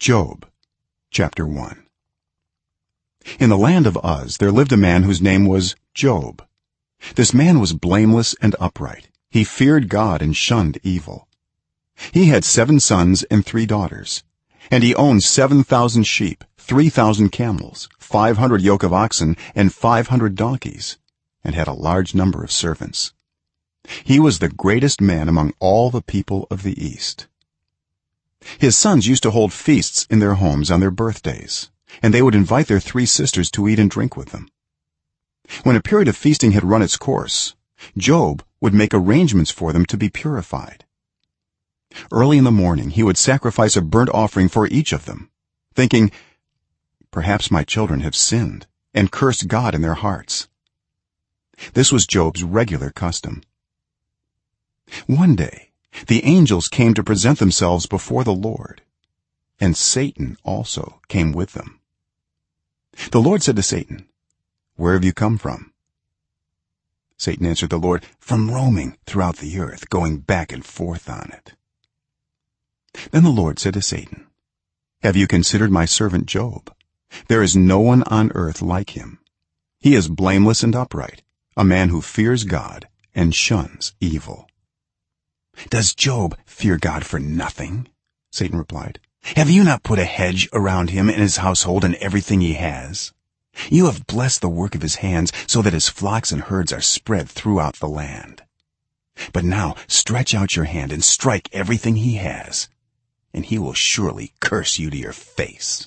Job chapter 1. In the land of Uz there lived a man whose name was Job. This man was blameless and upright. He feared God and shunned evil. He had 7 sons and 3 daughters, and he owned 7,000 sheep, 3,000 camels, 500 yoke of oxen, and 500 donkeys, and had a large number of servants. He was the greatest man among all the people of the east. His sons used to hold feasts in their homes on their birthdays, and they would invite their 3 sisters to eat and drink with them. When a period of feasting had run its course, Job would make arrangements for them to be purified. Early in the morning he would sacrifice a burnt offering for each of them, thinking, "Perhaps my children have sinned and cursed God in their hearts." This was Job's regular custom. One day the angels came to present themselves before the Lord, and Satan also came with them. The Lord said to Satan, "Where have you come from?" Satan answered the Lord, "From roaming throughout the earth, going back and forth on it." Then the Lord said to Satan, "Have you considered my servant Job? There is no one on earth like him. He is blameless and upright, a man who fears God and shuns evil." "Does Job fear God for nothing?" Satan replied. "Have you not put a hedge around him and his household and everything he has? You have blessed the work of his hands, so that his flocks and herds are spread throughout the land. But now stretch out your hand and strike everything he has, and he will surely curse you to your face."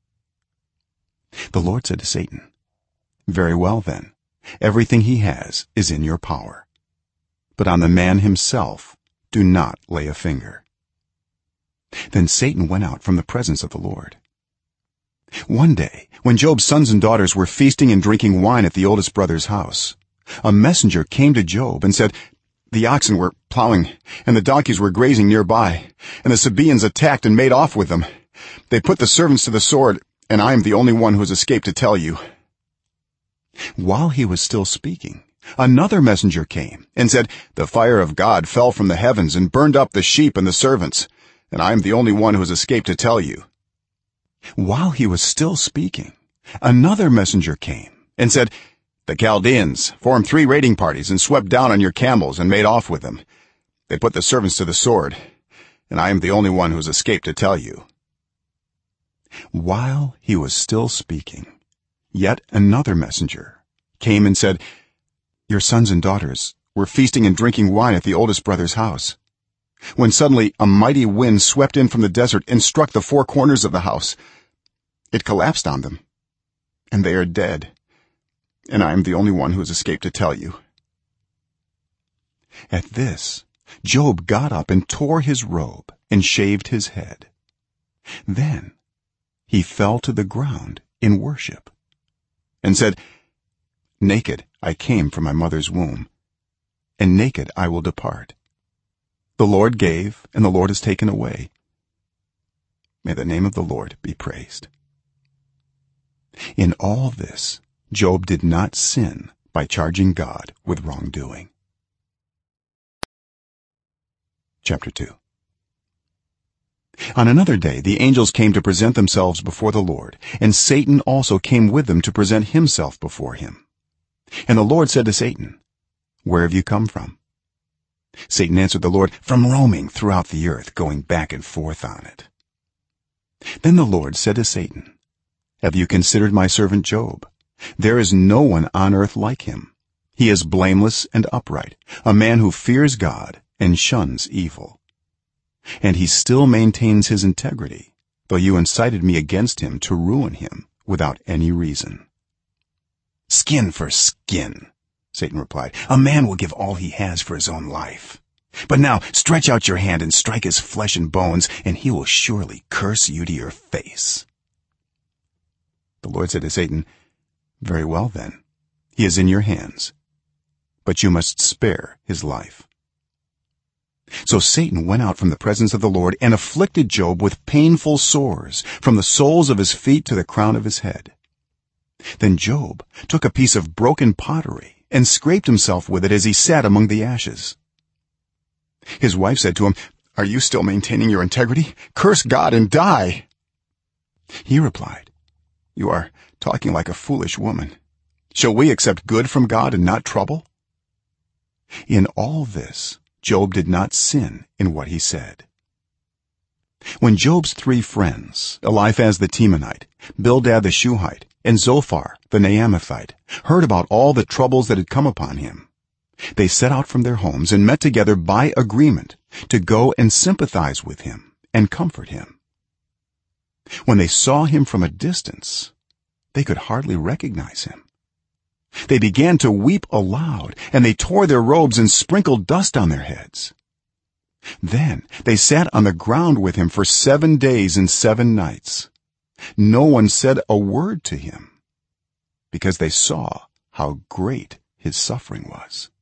The Lord said to Satan, "Very well then, everything he has is in your power, but on the man himself do not lay a finger." Then Satan went out from the presence of the Lord. One day when Job's sons and daughters were feasting and drinking wine at the oldest brother's house, a messenger came to Job and said, "The oxen were plowing and the donkeys were grazing nearby, and the Sabaeans attacked and made off with them. They put the servants to the sword, and I am the only one who has escaped to tell you." While he was still speaking, another messenger came and said, "The fire of God fell from the heavens and burned up the sheep and the servants, and I am the only one who has escaped to tell you." While he was still speaking, another messenger came and said, "The Chaldeans formed 3 raiding parties and swept down on your camels and made off with them. They put the servants to the sword, and I am the only one who has escaped to tell you." While he was still speaking, yet another messenger came and said, "Your sons and daughters were feasting and drinking wine at the oldest brother's house, when suddenly a mighty wind swept in from the desert and struck the 4 corners of the house. It collapsed on them, and they are dead, and I am the only one who has escaped to tell you." At this Job got up and tore his robe and shaved his head. Then he fell to the ground in worship and said, "Naked I came from my mother's womb, and naked I will depart. The Lord gave, and the Lord has taken away. May the name of the Lord be praised." In all this Job did not sin by charging God with wrongdoing. Chapter 2. On another day the angels came to present themselves before the Lord, and Satan also came with them to present himself before him. And the Lord said to Satan, "Where have you come from?" Satan answered the Lord, "From roaming throughout the earth, going back and forth on it." Then the Lord said to Satan, "Have you considered my servant Job? There is no one on earth like him. He is blameless and upright, a man who fears God and shuns evil. And he still maintains his integrity, though you incited me against him to ruin him without any reason." "Skin for skin," Satan replied. "A man will give all he has for his own life. But now stretch out your hand and strike his flesh and bones, and he will surely curse you to your face." The Lord said to Satan, "Very well then, he is in your hands, but you must spare his life." So Satan went out from the presence of the Lord and afflicted Job with painful sores from the soles of his feet to the crown of his head. Then Job took a piece of broken pottery and scraped himself with it as he sat among the ashes. His wife said to him, "Are you still maintaining your integrity? Curse God and die." He replied, "You are talking like a foolish woman. Shall we accept good from God and not trouble?" In all this Job did not sin in what he said. When Job's 3 friends, Eliphaz the Temanite, Bildad the Shuhite, and Zophar the Naamathite, heard about all the troubles that had come upon him, they set out from their homes and met together by agreement to go and sympathize with him and comfort him. When they saw him from a distance, they could hardly recognize him. They began to weep aloud, and they tore their robes and sprinkled dust on their heads. Then they sat on the ground with him for 7 days and 7 nights. No one said a word to him, because they saw how great his suffering was.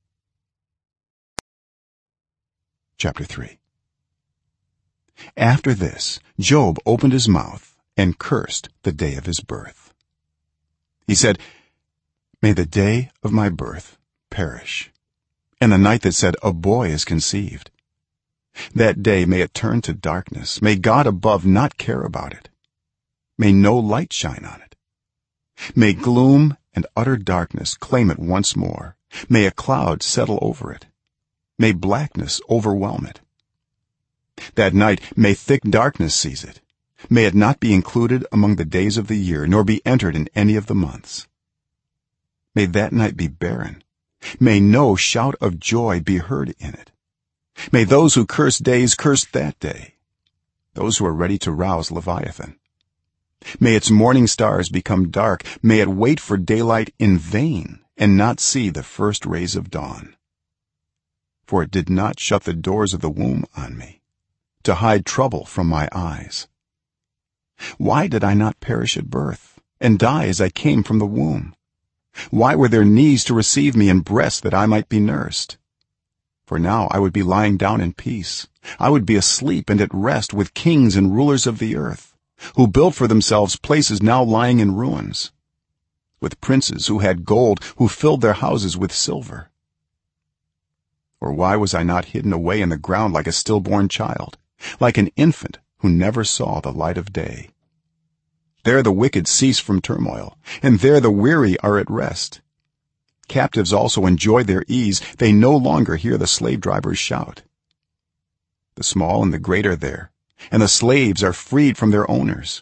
Chapter 3. After this, Job opened his mouth and cursed the day of his birth. He said, "May the day of my birth perish, and the night that said, 'A boy is conceived.' That day may it turn to darkness. May God above not care about it. May no light shine on it. May gloom and utter darkness claim it once more. May a cloud settle over it. May blackness overwhelm it. That night may thick darkness seize it. May it not be included among the days of the year, nor be entered in any of the months. May that night be barren. May no shout of joy be heard in it. May those who curse days curse that day, those who are ready to rouse Leviathan. May its morning stars become dark. May it wait for daylight in vain and not see the first rays of dawn. For it did not shut the doors of the womb on me, to hide trouble from my eyes. Why did I not perish at birth and die as I came from the womb? Why were there knees to receive me and breasts that I might be nursed? For now I would be lying down in peace. I would be asleep and at rest with kings and rulers of the earth, who built for themselves places now lying in ruins, with princes who had gold, who filled their houses with silver. Or why was I not hidden away in the ground like a stillborn child, like an infant who never saw the light of day? There the wicked cease from turmoil, and there the weary are at rest. Captives also enjoy their ease. They no longer hear the slave drivers shout. The small and the great are there, and the slaves are freed from their owners.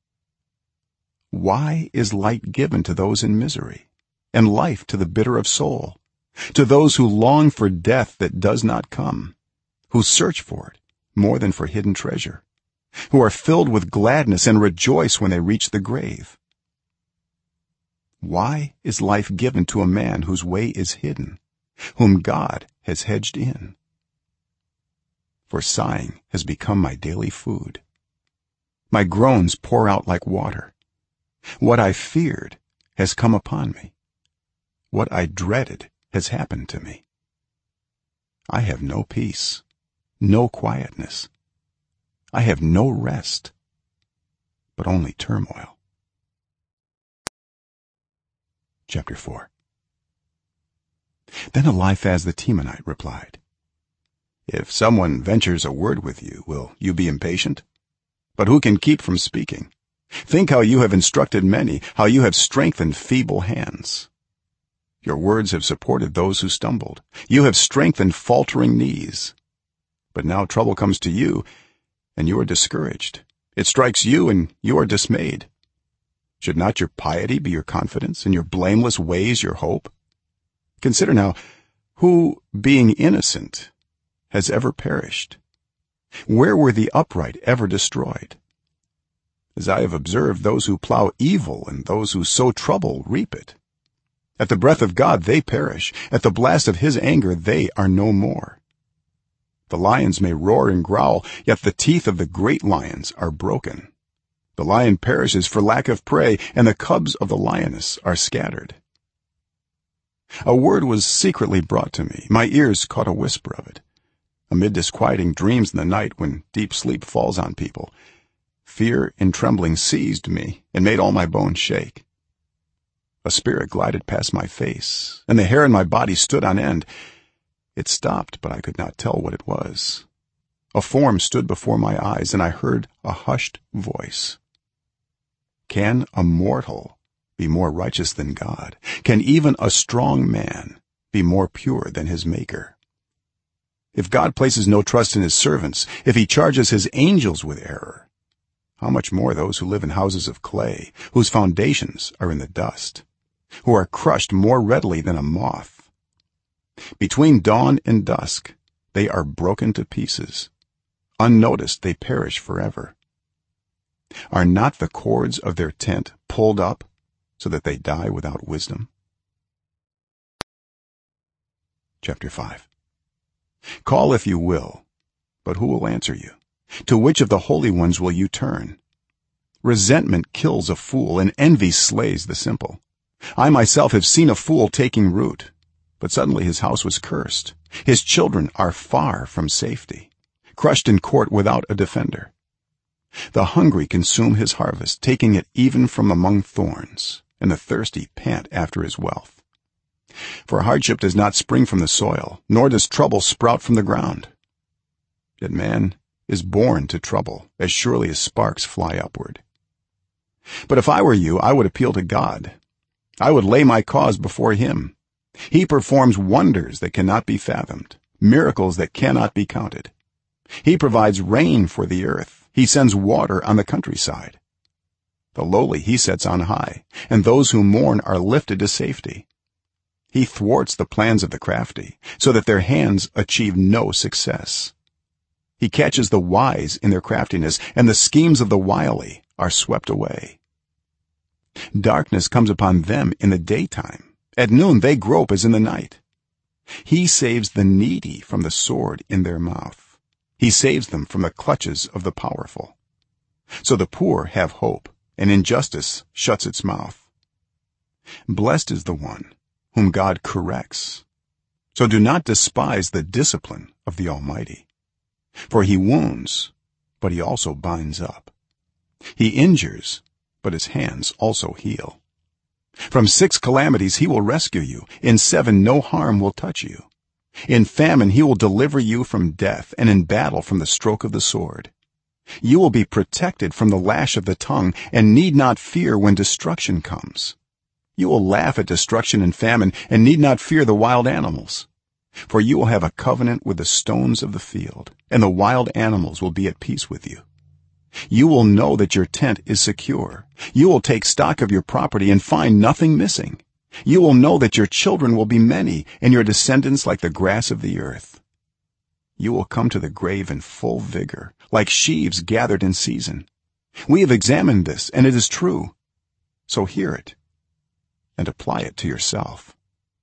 Why is light given to those in misery, and life to the bitter of soul, to those who long for death that does not come, who search for it more than for hidden treasure, who are filled with gladness and rejoice when they reach the grave? Why is life given to a man whose way is hidden, whom God has hedged in? For sighing has become my daily food. My groans pour out like water. What I feared has come upon me. What I dreaded has happened to me. I have no peace, no quietness. I have no rest, but only turmoil. Chapter 4. Then Eliphaz the Temanite replied, "If someone ventures a word with you, will you be impatient? But who can keep from speaking? Think how you have instructed many, how you have strengthened feeble hands. Your words have supported those who stumbled. You have strengthened faltering knees. But now trouble comes to you, and you are discouraged. It strikes you, and you are dismayed. Should not your piety be your confidence, and your blameless ways your hope? Consider now, who, being innocent, has ever perished? Where were the upright ever destroyed? As I have observed, those who plow evil and those who sow trouble reap it. At the breath of God they perish. At the blast of his anger they are no more. The lions may roar and growl, yet the teeth of the great lions are broken. The lion perishes for lack of prey, and the cubs of the lioness are scattered. A word was secretly brought to me. My ears caught a whisper of it. Amid disquieting dreams in the night, when deep sleep falls on people, fear and trembling seized me and made all my bones shake. A spirit glided past my face, and the hair in my body stood on end. It stopped, but I could not tell what it was. A form stood before my eyes, and I heard a hushed voice. can a mortal be more righteous than God? Can even a strong man be more pure than his maker? If God places no trust in his servants, if he charges his angels with error, how much more those who live in houses of clay, whose foundations are in the dust, who are crushed more readily than a moth? Between dawn and dusk they are broken to pieces. Unnoticed they perish forever. Are not the cords of their tent pulled up so that they die without wisdom? Chapter 5. Call if you will, but who will answer you? To which of the holy ones will you turn? Resentment kills a fool, and envy slays the simple. I myself have seen a fool taking root, but suddenly his house was cursed. His children are far from safety, crushed in court without a defender. The hungry consume his harvest, taking it even from among thorns, and the thirsty pant after his wealth. For hardship does not spring from the soil, nor does trouble sprout from the ground. Yet man is born to trouble as surely as sparks fly upward. But if I were you, I would appeal to God. I would lay my cause before him. He performs wonders that cannot be fathomed, miracles that cannot be counted. He provides rain for the earth. He sends water on the countryside. The lowly he sets on high, and those who mourn are lifted to safety. He thwarts the plans of the crafty, so that their hands achieve no success. He catches the wise in their craftiness, and the schemes of the wily are swept away. Darkness comes upon them in the daytime. At noon they grope as in the night. He saves the needy from the sword in their mouth. He saves them from the clutches of the powerful. So the poor have hope, and injustice shuts its mouth. Blessed is the one whom God corrects. So do not despise the discipline of the Almighty. For he wounds, but he also binds up. He injures, but his hands also heal. From 6 calamities he will rescue you. In 7 no harm will touch you. In famine he will deliver you from death, and in battle from the stroke of the sword. You will be protected from the lash of the tongue, and need not fear when destruction comes. You will laugh at destruction and famine, and need not fear the wild animals. For you will have a covenant with the stones of the field, and the wild animals will be at peace with you. You will know that your tent is secure. You will take stock of your property and find nothing missing. You will know that your children will be many, and your descendants like the grass of the earth. You will come to the grave in full vigor, like sheaves gathered in season. We have examined this, and it is true. So hear it and apply it to yourself.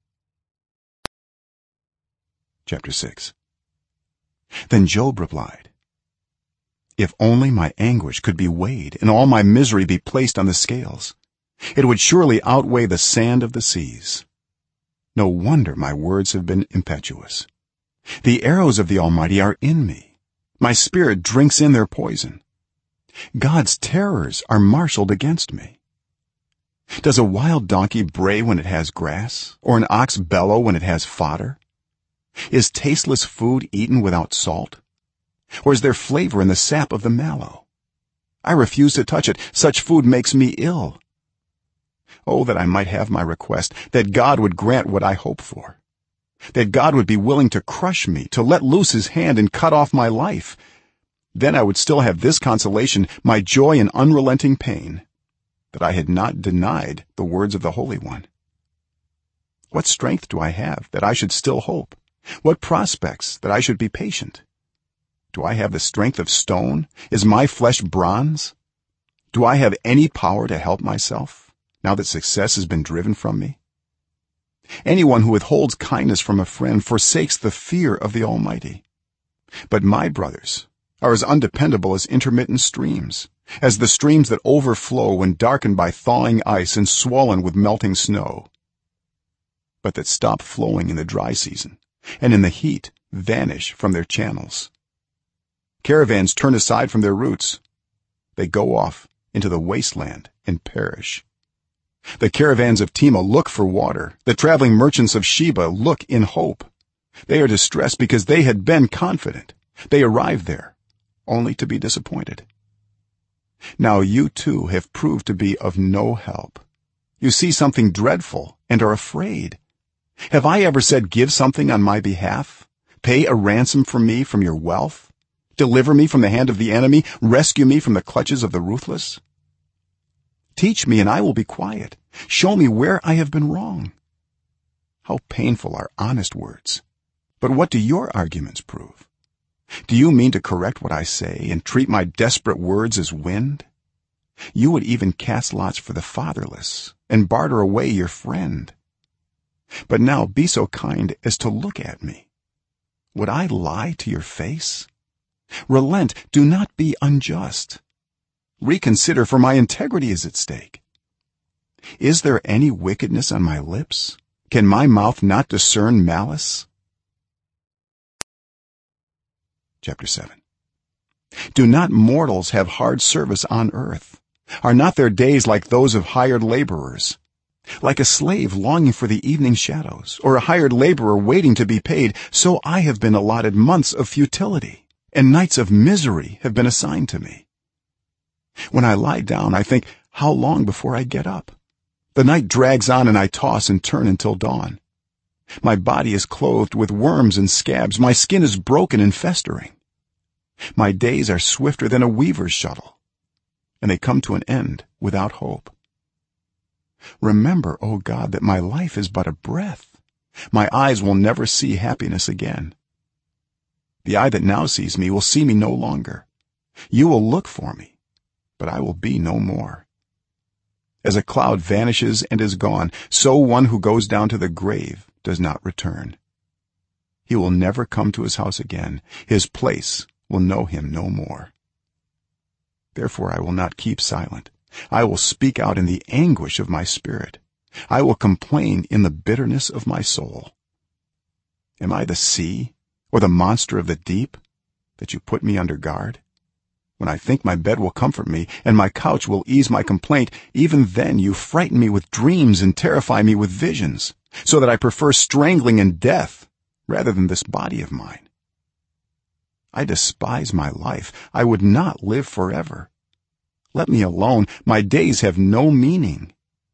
Chapter 6. Then Job replied, If only my anguish could be weighed, and all my misery be placed on the scales, it would surely outweigh the sand of the seas. No wonder my words have been impetuous. The arrows of the Almighty are in me. My spirit drinks in their poison. God's terrors are marshaled against me. Does a wild donkey bray when it has grass, or an ox bellow when it has fodder? Is tasteless food eaten without salt? Or is there flavor in the sap of the mallow? I refuse to touch it. Such food makes me ill. Oh, that I might have my request, that God would grant what I hope for, that God would be willing to crush me, to let loose his hand and cut off my life. Then I would still have this consolation, my joy in unrelenting pain, that I had not denied the words of the Holy One. What strength do I have that I should still hope? What prospects that I should be patient? Do I have the strength of stone? Is my flesh bronze? Do I have any power to help myself, now that success has been driven from me? Anyone who withholds kindness from a friend forsakes the fear of the Almighty. But my brothers are as undependable as intermittent streams, as the streams that overflow when darkened by thawing ice and swollen with melting snow, but that stop flowing in the dry season, and in the heat vanish from their channels. Caravans turn aside from their routes. They go off into the wasteland and perish. The caravans of Tema look for water. The traveling merchants of Sheba look in hope. They are distressed because they had been confident. They arrive there only to be disappointed. now you too have proved to be of no help. You see something dreadful and are afraid. Have I ever said, give something on my behalf, pay a ransom for me from your wealth, deliver me from the hand of the enemy, rescue me from the clutches of the ruthless? Teach me and I will be quiet. Show me where I have been wrong. How painful are honest words, but what do your arguments prove? Do you mean to correct what I say and treat my desperate words as wind? You would even cast lots for the fatherless and barter away your friend. But now be so kind as to look at me. Would I lie to your face? Relent, do not be unjust. Reconsider, for my integrity is at stake. Is there any wickedness on my lips? Can my mouth not discern malice? Chapter 7. Do not mortals have hard service on earth? Are not their days like those of hired laborers? Like a slave longing for the evening shadows, or a hired laborer waiting to be paid, so I have been allotted months of futility, and nights of misery have been assigned to me. When I lie down, I think, how long before I get up? The night drags on and I toss and turn until dawn. My body is clothed with worms and scabs, my skin is broken and festering. My days are swifter than a weaver's shuttle, and they come to an end without hope. Remember, O God, that my life is but a breath. My eyes will never see happiness again. The eye that now sees me will see me no longer. You will look for me, but I will be no more. As a cloud vanishes and is gone, so one who goes down to the grave does not return. He will never come to his house again. His place will know him no more. Therefore I will not keep silent. I will speak out in the anguish of my spirit. I will complain in the bitterness of my soul. Am I the sea or the monster of the deep that you put me under guard? When I think my bed will comfort me and my couch will ease my complaint, even then you frighten me with dreams and terrify me with visions, so that I prefer strangling and death rather than this body of mine. I despise my life. I would not live forever. Let me alone. My days have no meaning.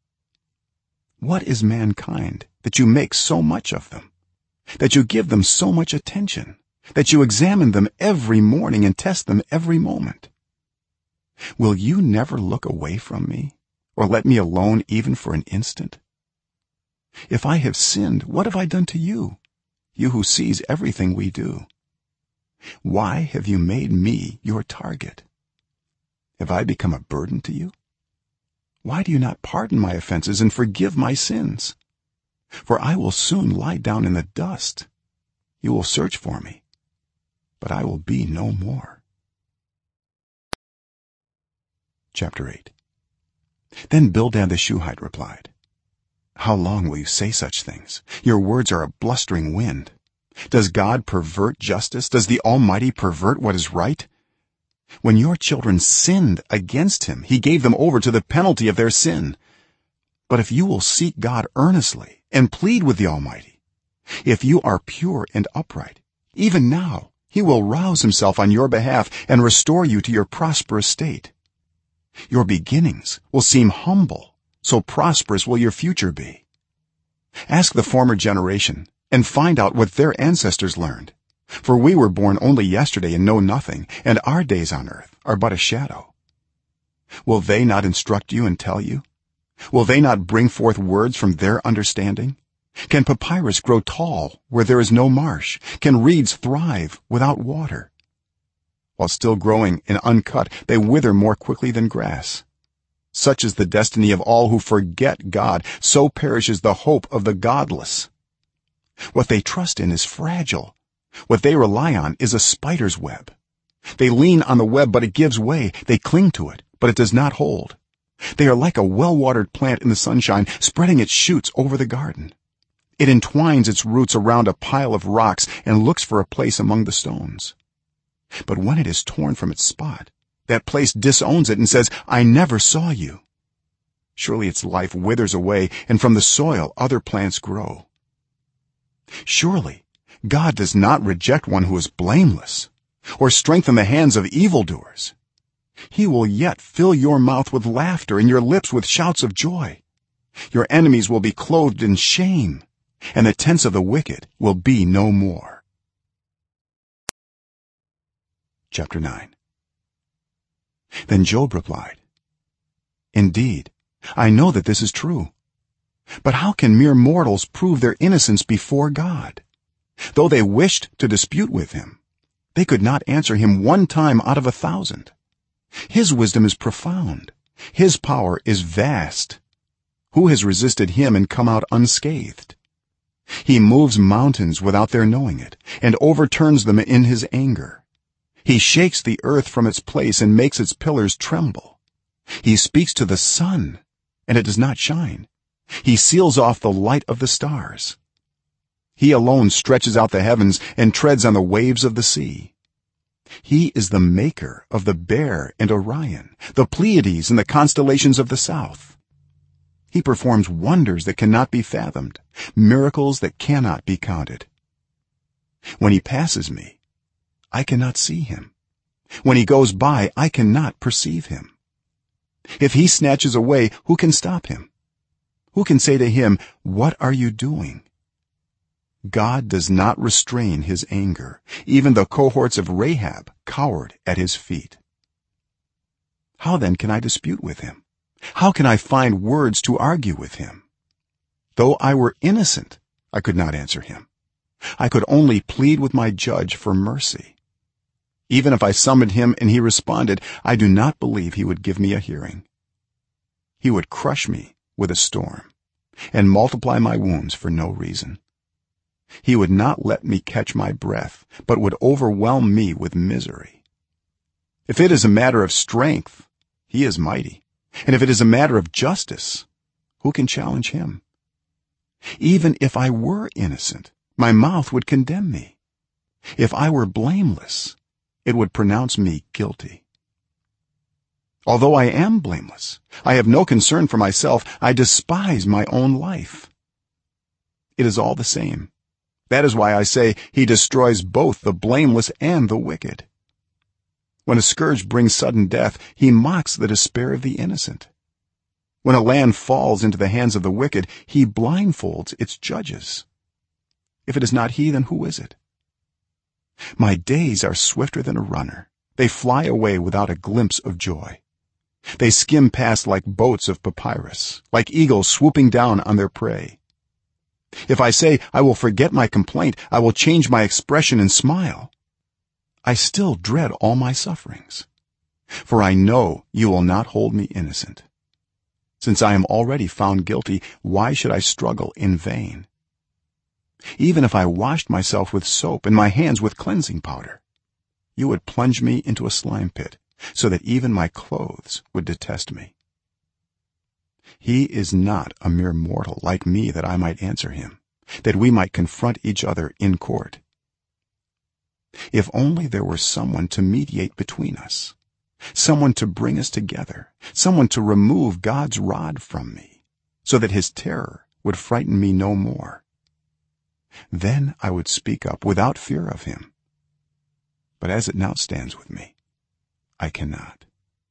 What is mankind that you make so much of them, that you give them so much attention, that you examine them every morning and test them every moment? Will you never look away from me, or let me alone even for an instant? If I have sinned, what have I done to you, you who sees everything we do? Why have you made me your target? Have I become a burden to you? Why do you not pardon my offenses and forgive my sins? For I will soon lie down in the dust. You will search for me, but I will be no more. Chapter 8. Then Bildad the Shuhite replied, how long will you say such things? Your words are a blustering wind. Does God pervert justice? Does the Almighty pervert what is right? When your children sinned against him, he gave them over to the penalty of their sin. But if you will seek God earnestly and plead with the Almighty, if you are pure and upright, even now he will rouse himself on your behalf and restore you to your prosperous state. Your beginnings will seem humble, so prosperous will your future be. Ask the former generation and find out what their ancestors learned, for we were born only yesterday and know nothing, and our days on earth are but a shadow. Will they not instruct you and tell you? Will they not bring forth words from their understanding? Can papyrus grow tall where there is no marsh? Can reeds thrive without water? While still growing and uncut, they wither more quickly than grass. Such is the destiny of all who forget God, so perishes the hope of the godless. What they trust in is fragile. What they rely on is a spider's web. They lean on the web, but it gives way. They cling to it, but it does not hold. They are like a well-watered plant in the sunshine, spreading its shoots over the garden. It entwines its roots around a pile of rocks and looks for a place among the stones. But when it is torn from its spot, that place disowns it and says, I never saw you. Surely its life withers away, and from the soil other plants grow. Surely God does not reject one who is blameless, or strengthen the hands of evildoers. he will yet fill your mouth with laughter and your lips with shouts of joy. Your enemies will be clothed in shame, and the tents of the wicked will be no more. Chapter 9. Then Job replied, "Indeed, I know that this is true. But how can mere mortals prove their innocence before God? Though they wished to dispute with him, they could not answer him one time out of 1,000. His wisdom is profound, his power is vast. Who has resisted him and come out unscathed? He moves mountains without their knowing it, and overturns them in his anger. He shakes the earth from its place and makes its pillars tremble. He speaks to the sun, and it does not shine. He seals off the light of the stars. He alone stretches out the heavens and treads on the waves of the sea. He is the maker of the Bear and Orion, the Pleiades and the constellations of the south. He performs wonders that cannot be fathomed, miracles that cannot be counted. When he passes me, I cannot see him. When he goes by, I cannot perceive him. If he snatches away, who can stop him? Who can say to him, "What are you doing?" God does not restrain his anger. Even the cohorts of Rahab cowered at his feet. How then can I dispute with him? How can I find words to argue with him? Though I were innocent, I could not answer him. I could only plead with my judge for mercy. Even if I summoned him and he responded, I do not believe he would give me a hearing. He would crush me with a storm and multiply my wounds for no reason. He would not let me catch my breath, but would overwhelm me with misery. If it is a matter of strength, he is mighty, and if it is a matter of justice, who can challenge him? Even if I were innocent, my mouth would condemn me. If I were blameless, it would pronounce me guilty. Although I am blameless, I have no concern for myself. I despise my own life. It is all the same. That is why I say he destroys both the blameless and the wicked. When a scourge brings sudden death, he mocks the despair of the innocent. When a land falls into the hands of the wicked, he blindfolds its judges. If it is not he, then who is it? My days are swifter than a runner. They fly away without a glimpse of joy. They skim past like boats of papyrus, like eagles swooping down on their prey. If I say, I will forget my complaint, I will change my expression and smile, I still dread all my sufferings, for I know you will not hold me innocent. Since I am already found guilty, why should I struggle in vain? Even if I washed myself with soap and my hands with cleansing powder, you would plunge me into a slime pit, so that even my clothes would detest me. He is not a mere mortal like me that I might answer him, that we might confront each other in court. If only there were someone to mediate between us, someone to bring us together, someone to remove God's rod from me, so that his terror would frighten me no more. Then I would speak up without fear of him. But as it now stands with me, I cannot.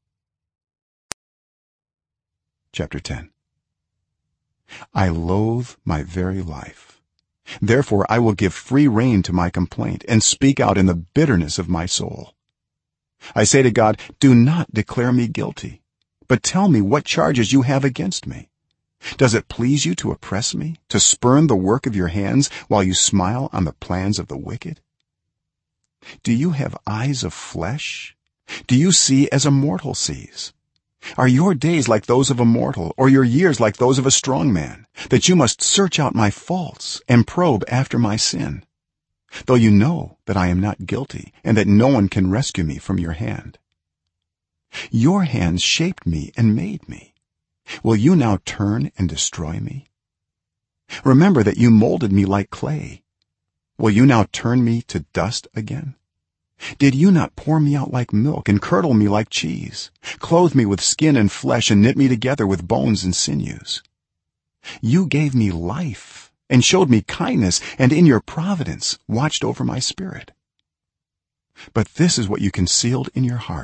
Chapter 10. I loathe my very life. Therefore I will give free rein to my complaint and speak out in the bitterness of my soul. I say to God, do not declare me guilty, but tell me what charges you have against me. Does it please you to oppress me, to spurn the work of your hands while you smile on the plans of the wicked? Do you have eyes of flesh? Do you see as a mortal sees? Are your days like those of a mortal, or your years like those of a strong man, that you must search out my faults and probe after my sin, though you know that I am not guilty and that no one can rescue me from your hand? Your hands shaped me and made me. Will you now turn and destroy me? Remember that you molded me like clay. Will you now turn me to dust again? Did you not pour me out like milk and curdle me like cheese, clothe me with skin and flesh and knit me together with bones and sinews? You gave me life and showed me kindness, and in your providence watched over my spirit. But this is what you concealed in your heart,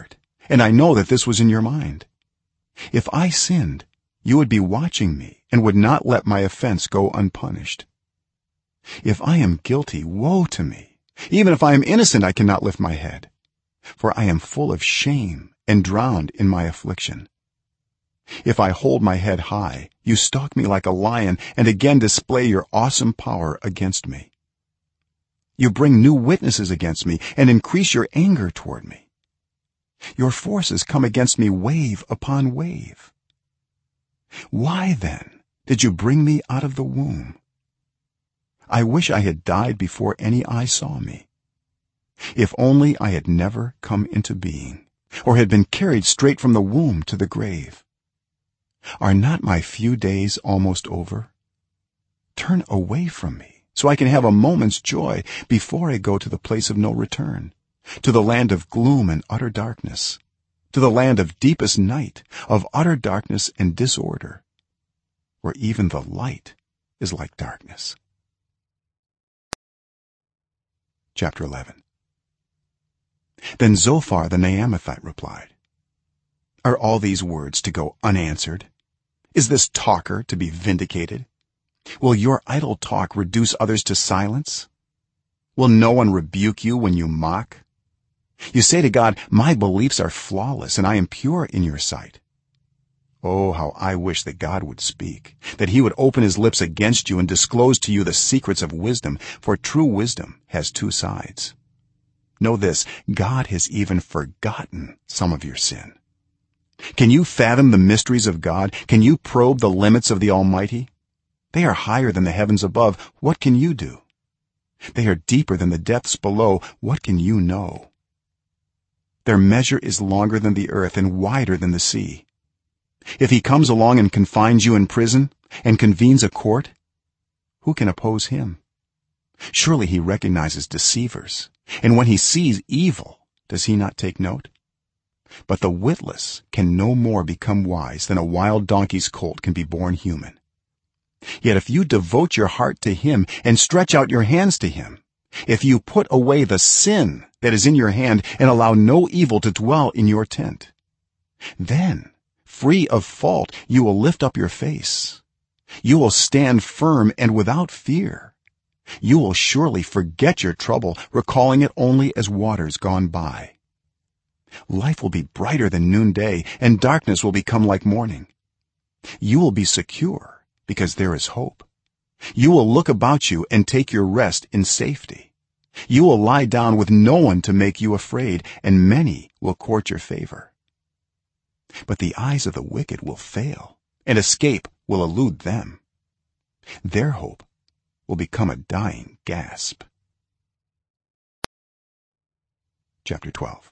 and I know that this was in your mind. If I sinned, you would be watching me and would not let my offense go unpunished. If I am guilty, woe to me. Even if I am innocent, I cannot lift my head, for I am full of shame and drowned in my affliction. If I hold my head high, you stalk me like a lion and again display your awesome power against me. You bring new witnesses against me and increase your anger toward me. Your forces come against me wave upon wave. Why then did you bring me out of the womb? I wish I had died before any eye saw me. If only I had never come into being, or had been carried straight from the womb to the grave. Are not my few days almost over? Turn away from me, so I can have a moment's joy before I go to the place of no return, to the land of gloom and utter darkness, to the land of deepest night, of utter darkness and disorder, where even the light is like darkness. Chapter 11. Then Zophar the Naamathite replied, Are all these words to go unanswered? Is this talker to be vindicated? Will your idle talk reduce others to silence? Will no one rebuke you when you mock? You say to God, My beliefs are flawless and I am pure in your sight. Oh, how I wish that God would speak, that he would open his lips against you and disclose to you the secrets of wisdom, for true wisdom has two sides. Know this, God has even forgotten some of your sin. Can you fathom the mysteries of God? Can you probe the limits of the Almighty? They are higher than the heavens above. What can you do? They are deeper than the depths below. What can you know? Their measure is longer than the earth and wider than the sea. If he comes along and confines you in prison and convenes a court, who can oppose him? Surely he recognizes deceivers, and when he sees evil, does he not take note? But the witless can no more become wise than a wild donkey's colt can be born human. Yet if you devote your heart to him and stretch out your hands to him, if you put away the sin that is in your hand and allow no evil to dwell in your tent, then free of fault you will lift up your face, you will stand firm and without fear. You will surely forget your trouble, recalling it only as waters gone by. Life will be brighter than noonday and darkness will become like morning. You will be secure because there is hope. You will look about you and take your rest in safety. You will lie down with no one to make you afraid, and many will court your favor. But the eyes of the wicked will fail, and escape will elude them. Their hope will become a dying gasp. Chapter 12.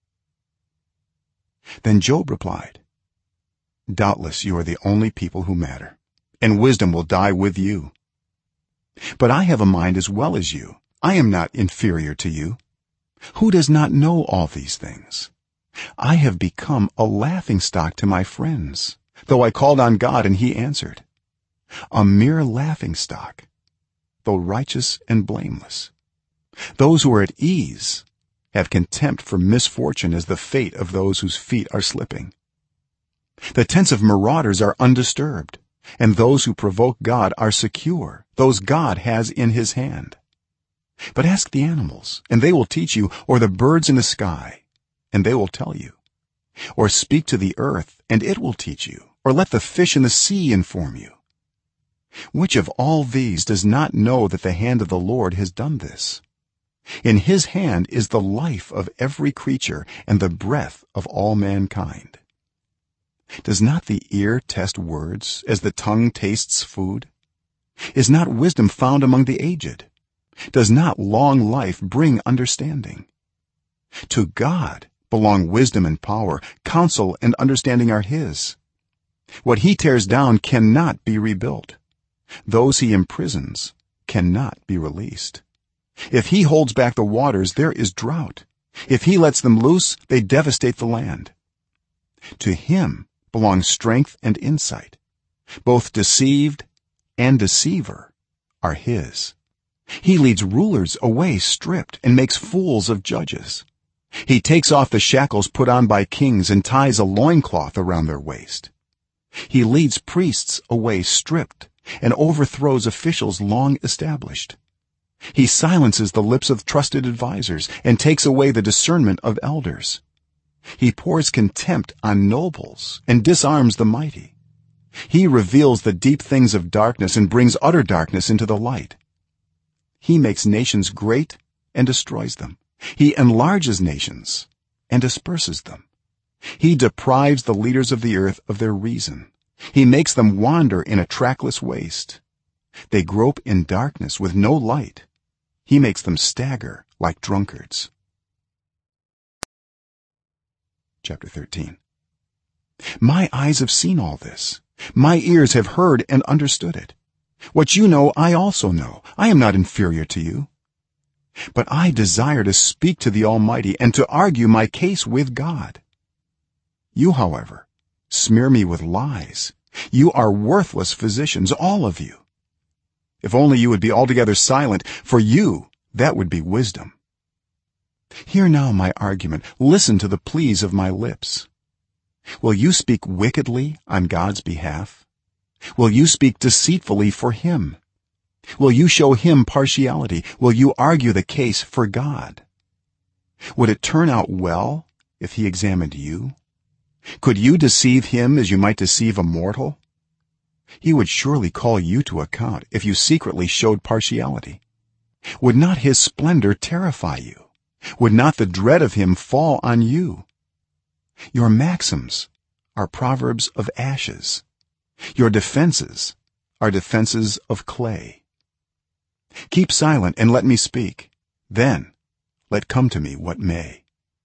Then Job replied, Doubtless you are the only people who matter, and wisdom will die with you. But I have a mind as well as you. I am not inferior to you. Who does not know all these things? I have become a laughingstock to my friends, though I called on God and he answered. A mere laughingstock, though righteous and blameless. Those who are at ease have contempt for misfortune as the fate of those whose feet are slipping. The tents of marauders are undisturbed, and those who provoke God are secure, those God has in his hand. But ask the animals, and they will teach you, or the birds in the sky, and they will tell you. Or speak to the earth, and it will teach you, or let the fish in the sea inform you. Which of all these does not know that the hand of the Lord has done this? In his hand is the life of every creature and the breath of all mankind. Does not the ear test words as the tongue tastes food? Is not wisdom found among the aged? Does not long life bring understanding? To God belong wisdom and power. Counsel and understanding are his. What he tears down cannot be rebuilt. Those he imprisons cannot be released. If he holds back the waters, there is drought. If he lets them loose, they devastate the land. To him belong strength and insight. Both deceived and deceiver are his. He leads rulers away stripped and makes fools of judges. he takes off the shackles put on by kings and ties a loincloth around their waist. He leads priests away stripped and overthrows officials long established. He silences the lips of trusted advisers and takes away the discernment of elders. He pours contempt on nobles and disarms the mighty. He reveals the deep things of darkness and brings utter darkness into the light. He makes nations great and destroys them. He enlarges nations and disperses them. He deprives the leaders of the earth of their reason. He makes them wander in a trackless waste. They grope in darkness with no light. He makes them stagger like drunkards. Chapter 13. My eyes have seen all this. My ears have heard and understood it. What you know I also know. I am not inferior to you. But I desire to speak to the Almighty and to argue my case with God. You, however, smear me with lies. You are worthless physicians, all of you. If only you would be altogether silent, for you that would be wisdom. Hear now my argument. Listen to the pleas of my lips. Will you speak wickedly on God's behalf? Will you speak deceitfully for him? Will you show him partiality? Will you argue the case for God? Would it turn out well if he examined you? Could you deceive him as you might deceive a mortal? He would surely call you to account if you secretly showed partiality. Would not his splendor terrify you? Would not the dread of him fall on you? Your maxims are proverbs of ashes. Your defenses are defenses of clay. Keep silent and let me speak. Then let come to me what may.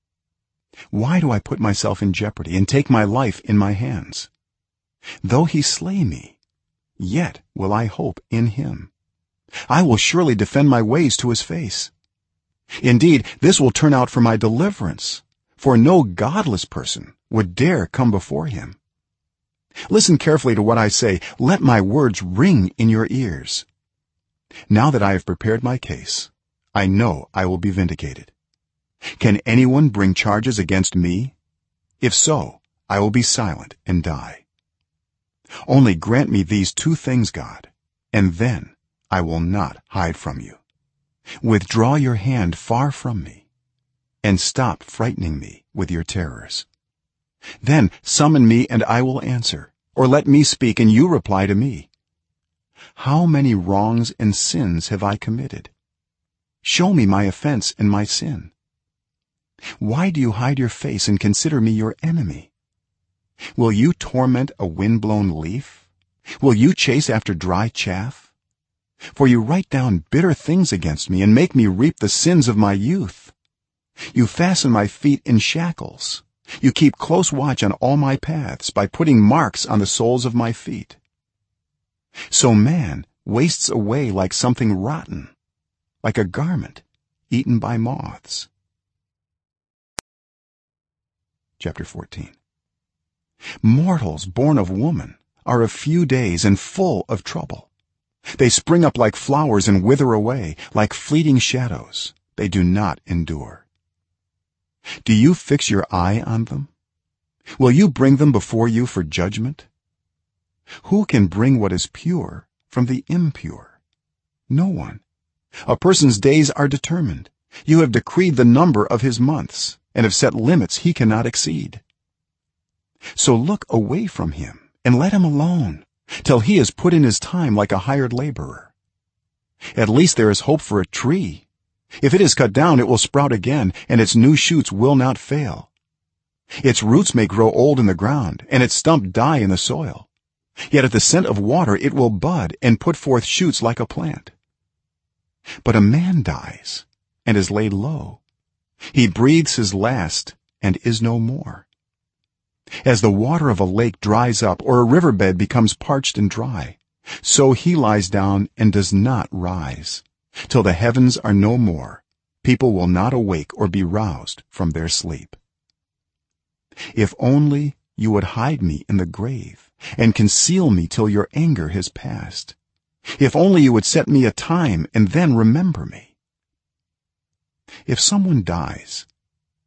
Why do I put myself in jeopardy and take my life in my hands? Though he slay me, yet will I hope in him. I will surely defend my ways to his face. Indeed, this will turn out for my deliverance, for no godless person would dare come before him. Listen carefully to what I say. Let my words ring in your ears. Now that I have prepared my case, I know I will be vindicated. Can anyone bring charges against me? If so, I will be silent and die. Only grant me these two things, God, and then I will not hide from you. Withdraw your hand far from me and stop frightening me with your terrors. Then summon me and I will answer, or let me speak and you reply to me. How many wrongs and sins have I committed? Show me my offense and my sin. Why do you hide your face and consider me your enemy? Will you torment a wind-blown leaf? Will you chase after dry chaff? For you write down bitter things against me and make me reap the sins of my youth. You fasten my feet in shackles. You keep close watch on all my paths by putting marks on the soles of my feet. So man wastes away like something rotten, like a garment eaten by moths. Chapter 14. Mortals born of woman are of few days and full of trouble. They spring up like flowers and wither away like fleeting shadows. They do not endure. Do you fix your eye on them? Will you bring them before you for judgment? Who can bring what is pure from the impure? No one. A person's days are determined. You have decreed the number of his months and have set limits he cannot exceed. So look away from him and let him alone till he has put in his time like a hired laborer. At least there is hope for a tree. If it is cut down, it will sprout again, and its new shoots will not fail. Its roots may grow old in the ground and its stump die in the soil, yet at the scent of water it will bud and put forth shoots like a plant. But a man dies and is laid low. He breathes his last and is no more. As the water of a lake dries up or a riverbed becomes parched and dry, so he lies down and does not rise. Till the heavens are no more, people will not awake or be roused from their sleep. If only you would hide me in the grave and conceal me till your anger has passed. If only you would set me a time and then remember me. If someone dies,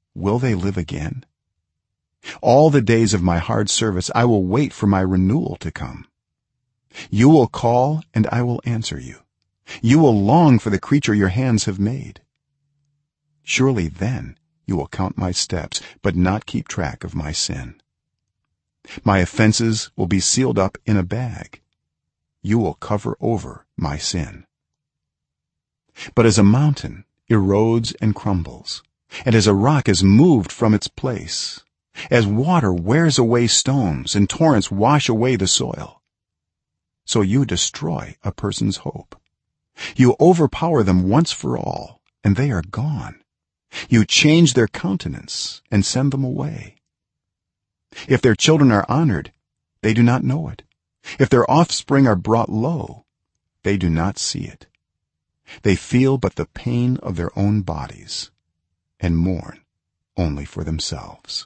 will they live again? All the days of my hard service I will wait for my renewal to come. You will call and I will answer you. You will long for the creature your hands have made. Surely then you will count my steps but not keep track of my sin. My offenses will be sealed up in a bag. You will cover over my sin. But as a mountain erodes and crumbles, and as a rock is moved from its place, as water wears away stones and torrents wash away the soil, so you destroy a person's hope. You overpower them once for all, and they are gone. You change their countenance and send them away. If their children are honored, they do not know it. If their offspring are brought low, they do not see it. They feel but the pain of their own bodies and mourn only for themselves.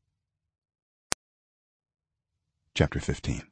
Chapter 15.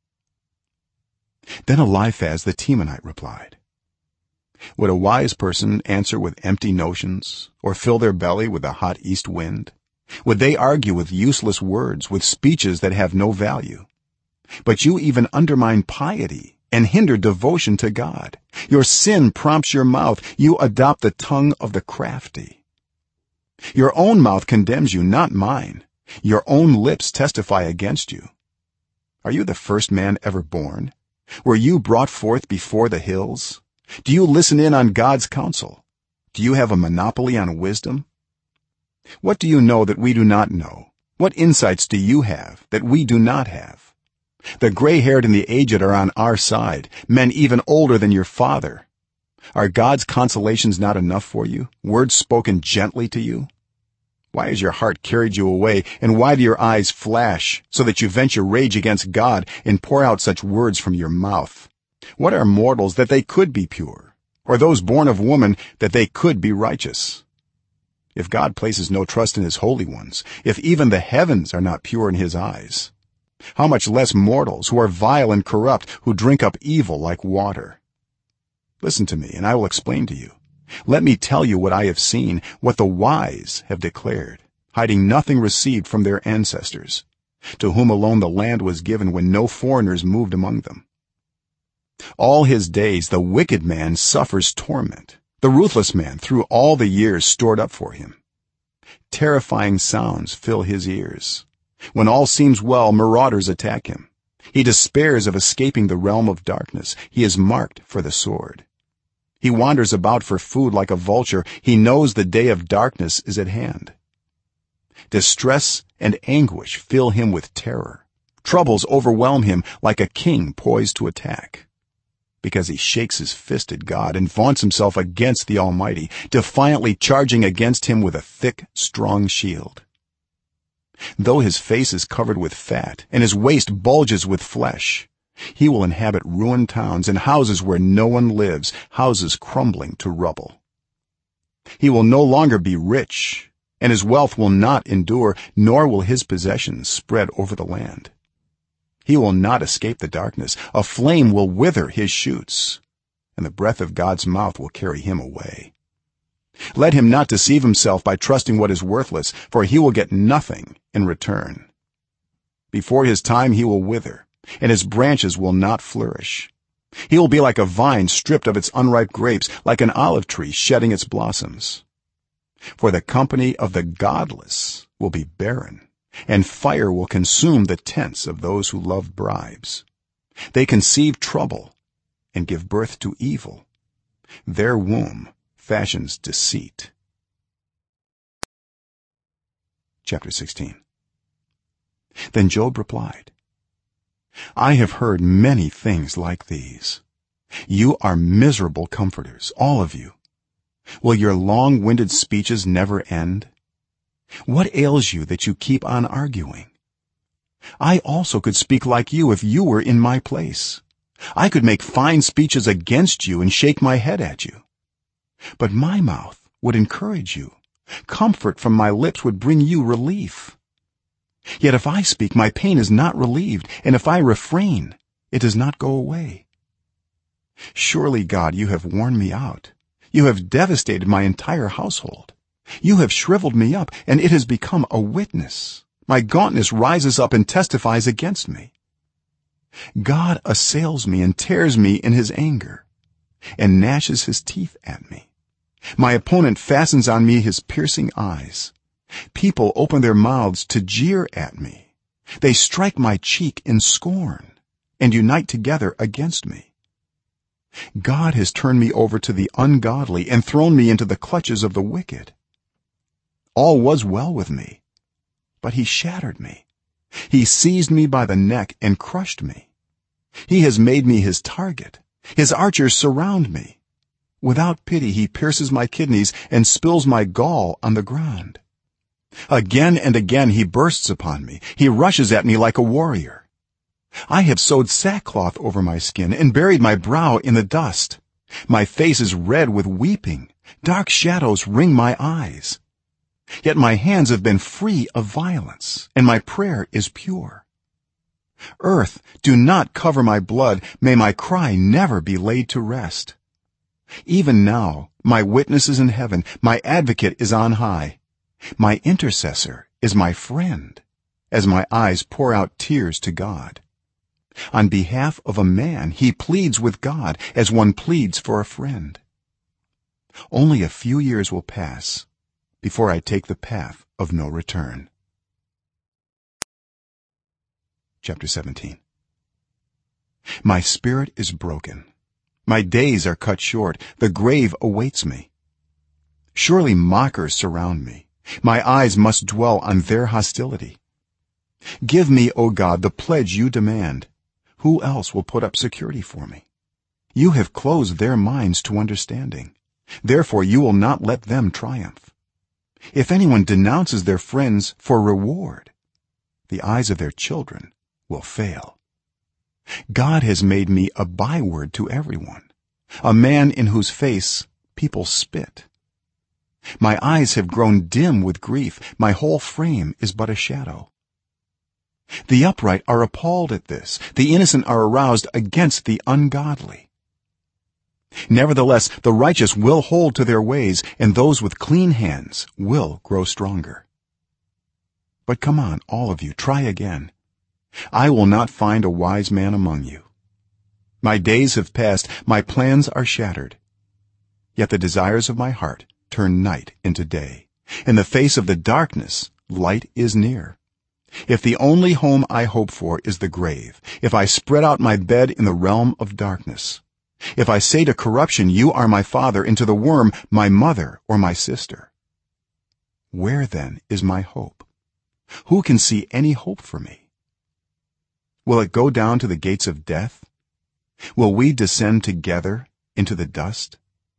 Then Eliphaz the Temanite replied, would a wise person answer with empty notions, or fill their belly with a hot east wind? Would they argue with useless words, with speeches that have no value? But you even undermine piety and hinder devotion to God. Your sin prompts your mouth. You adopt the tongue of the crafty. Your own mouth condemns you, not mine. Your own lips testify against you. Are you the first man ever born? Were you brought forth before the hills? Do you listen in on God's counsel? Do you have a monopoly on wisdom? What do you know that we do not know? What insights do you have that we do not have? The gray-haired and the aged are on our side, men even older than your father. Are God's consolations not enough for you, words spoken gently to you? Why has your heart carried you away, and why do your eyes flash, so that you venture rage against God and pour out such words from your mouth? What are mortals that they could be pure, or those born of woman that they could be righteous? If God places no trust in his holy ones, if even the heavens are not pure in his eyes, how much less mortals who are vile and corrupt, who drink up evil like water? Listen to me, and I will explain to you. Let me tell you what I have seen, what the wise have declared, hiding nothing received from their ancestors, to whom alone the land was given when no foreigners moved among them. All his days the wicked man suffers torment, the ruthless man through all the years stored up for him. Terrifying sounds fill his ears. When all seems well, marauders attack him. He despairs of escaping the realm of darkness. He is marked for the sword. He wanders about for food like a vulture. He knows the day of darkness is at hand. Distress and anguish fill him with terror. Troubles overwhelm him like a king poised to attack, because he shakes his fist at God and vaunts himself against the Almighty, defiantly charging against him with a thick, strong shield. Though his face is covered with fat and his waist bulges with flesh, he will inhabit ruined towns and houses where no one lives, houses crumbling to rubble. He will no longer be rich, and his wealth will not endure, nor will his possessions spread over the land. He will not escape the darkness. A flame will wither his shoots, and the breath of God's mouth will carry him away. Let him not deceive himself by trusting what is worthless, for he will get nothing in return. Before his time he will wither, and his branches will not flourish. He will be like a vine stripped of its unripe grapes, like an olive tree shedding its blossoms. For the company of the godless will be barren, and fire will consume the tents of those who love bribes. They conceive trouble and give birth to evil. Their womb fashions deceit. Chapter 16. Then Job replied, I have heard many things like these. You are miserable comforters, all of you. Will your long-winded speeches never end? What ails you that you keep on arguing? I also could speak like you if you were in my place. I could make fine speeches against you and shake my head at you. But my mouth would encourage you. Comfort from my lips would bring you relief. Yet if I speak, my pain is not relieved, and if I refrain, it does not go away. Surely, God, you have worn me out. You have devastated my entire household. you have shriveled me up, and it has become a witness. My gauntness rises up and testifies against me. God assails me and tears me in his anger, and gnashes his teeth at me. My opponent fastens on me his piercing eyes. People open their mouths to jeer at me. They strike my cheek in scorn and unite together against me. God has turned me over to the ungodly and thrown me into the clutches of the wicked. All was well with me, but he shattered me. He seized me by the neck and crushed me. He has made me his target. His archers surround me. Without pity he pierces my kidneys and spills my gall on the ground. Again and again he bursts upon me. He rushes at me like a warrior. I have sewed sackcloth over my skin and buried my brow in the dust. My face is red with weeping. Dark shadows ring my eyes. Yet my hands have been free of violence, and my prayer is pure. Earth, do not cover my blood. May my cry never be laid to rest. Even now my witness is in heaven, my advocate is on high. My intercessor is my friend, as my eyes pour out tears to God. On behalf of a man he pleads with God as one pleads for a friend. Only a few years will pass before I take the path of no return. Chapter 17. My spirit is broken. My days are cut short. The grave awaits me. Surely mockers surround me. My eyes must dwell on their hostility. Give me, O God, the pledge you demand. Who else will put up security for me? You have closed their minds to understanding. Therefore you will not let them triumph. If anyone denounces their friends for reward, the eyes of their children will fail. God has made me a byword to everyone, a man in whose face people spit. My eyes have grown dim with grief. My whole frame is but a shadow. The upright are appalled at this. The innocent are aroused against the ungodly. Nevertheless, the righteous will hold to their ways, and those with clean hands will grow stronger. But come on, all of you, try again. I will not find a wise man among you. My days have passed, my plans are shattered. Yet the desires of my heart turn night into day. In the face of the darkness, light is near. If the only home I hope for is the grave, if I spread out my bed in the realm of darkness, if I say to corruption, you are my father, and to the worm, my mother or my sister, where then is my hope? Who can see any hope for me? Will it go down to the gates of death? Will we descend together into the dust?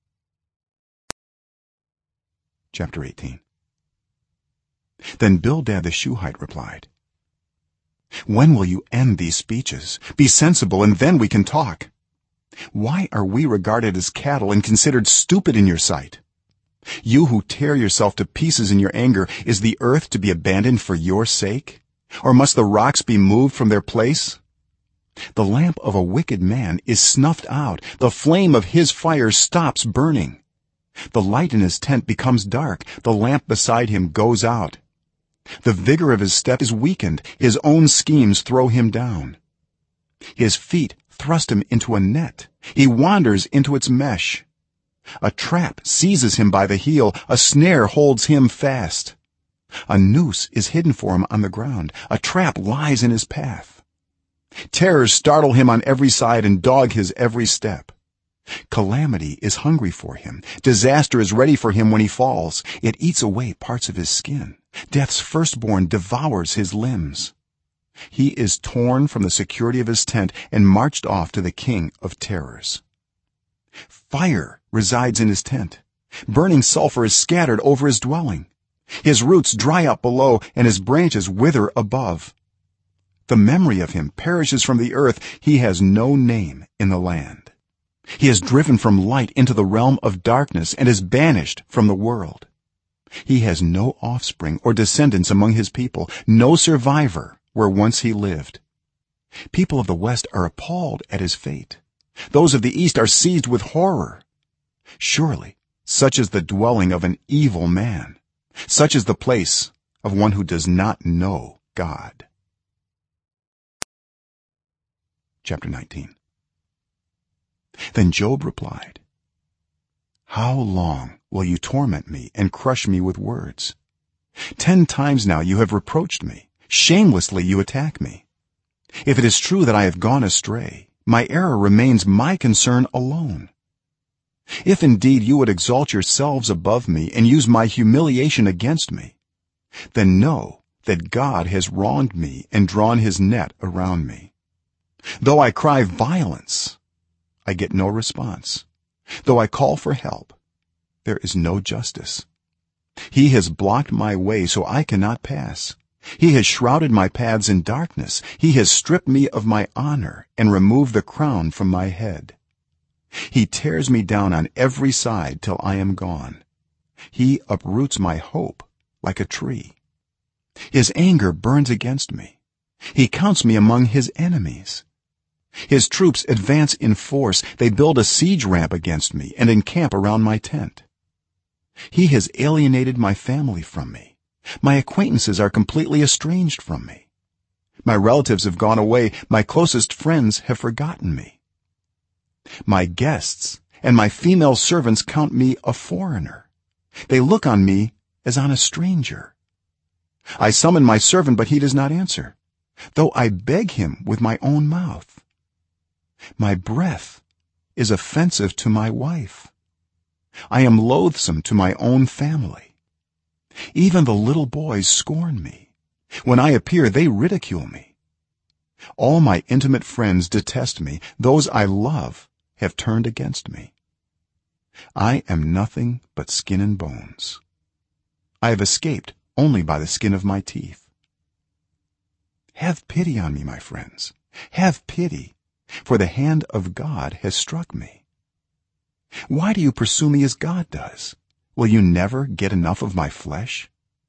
Chapter 18. Then Bildad the Shuhite replied, when will you end these speeches? Be sensible, and then we can talk. Why are we regarded as cattle and considered stupid in your sight? You who tear yourself to pieces in your anger, is the earth to be abandoned for your sake? Or must the rocks be moved from their place? The lamp of a wicked man is snuffed out. The flame of his fire stops burning. The light in his tent becomes dark. The lamp beside him goes out. The vigor of his step is weakened. His own schemes throw him down. His feet thrust him into a net. He wanders into its mesh. A trap seizes him by the heel. A snare holds him fast. A noose is hidden for him on the ground. A trap lies in his path. Terrors startle him on every side and dog his every step. Calamity is hungry for him. Disaster is ready for him when he falls. It eats away parts of his skin. Death's firstborn devours his limbs. He is torn from the security of his tent and marched off to the king of terrors. Fire resides in his tent. Burning sulfur is scattered over his dwelling. His roots dry up below, and his branches wither above. The memory of him perishes from the earth. He has no name in the land. He is driven from light into the realm of darkness and is banished from the world. He has no offspring or descendants among his people, no survivor where once he lived. People of the west are appalled at his fate. Those of the east are seized with horror. Surely such is the dwelling of an evil man, such is the place of one who does not know God. Chapter 19. Then Job replied, how long will you torment me and crush me with words? 10 times now you have reproached me, shamelessly you attack me. If it is true that I have gone astray, my error remains my concern alone. If indeed you would exalt yourselves above me and use my humiliation against me, then know that God has wronged me and drawn his net around me. Though I cry violence, I get no response. Though I call for help, there is no justice. He has blocked my way so I cannot pass. He has shrouded my paths in darkness. He has stripped me of my honor and removed the crown from my head. He tears me down on every side till I am gone. He uproots my hope like a tree. His anger burns against me. He counts me among his enemies. His troops advance in force. They build a siege ramp against me and encamp around my tent. He has alienated my family from me. My acquaintances are completely estranged from me. My relatives have gone away. My closest friends have forgotten me. My guests and my female servants count me a foreigner. They look on me as on a stranger. I summon my servant, but he does not answer, though I beg him with my own mouth. My breath is offensive to my wife. I am loathsome to my own family. Even the little boys scorn me. When I appear, they ridicule me. All my intimate friends detest me. Those I love have turned against me. I am nothing but skin and bones. I have escaped only by the skin of my teeth. Have pity on me, my friends. Have pity, for the hand of God has struck me. Why do you pursue me as God does? Will you never get enough of my flesh?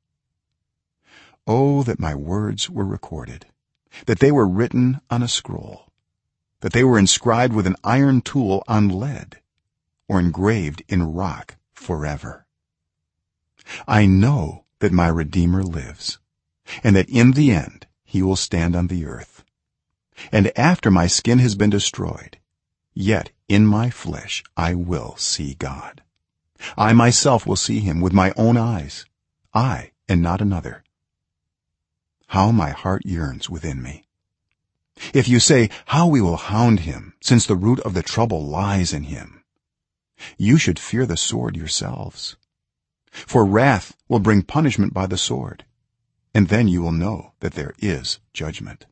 Oh, that my words were recorded, that they were written on a scroll, that they were inscribed with an iron tool on lead, or engraved in rock forever. I know that my Redeemer lives, and that in the end he will stand on the earth. And after my skin has been destroyed, yet in my flesh I will see God. I myself will see him with my own eyes, I and not another. How my heart yearns within me. If you say, how we will hound him, since the root of the trouble lies in him, you should fear the sword yourselves. For wrath will bring punishment by the sword, and then you will know that there is judgment.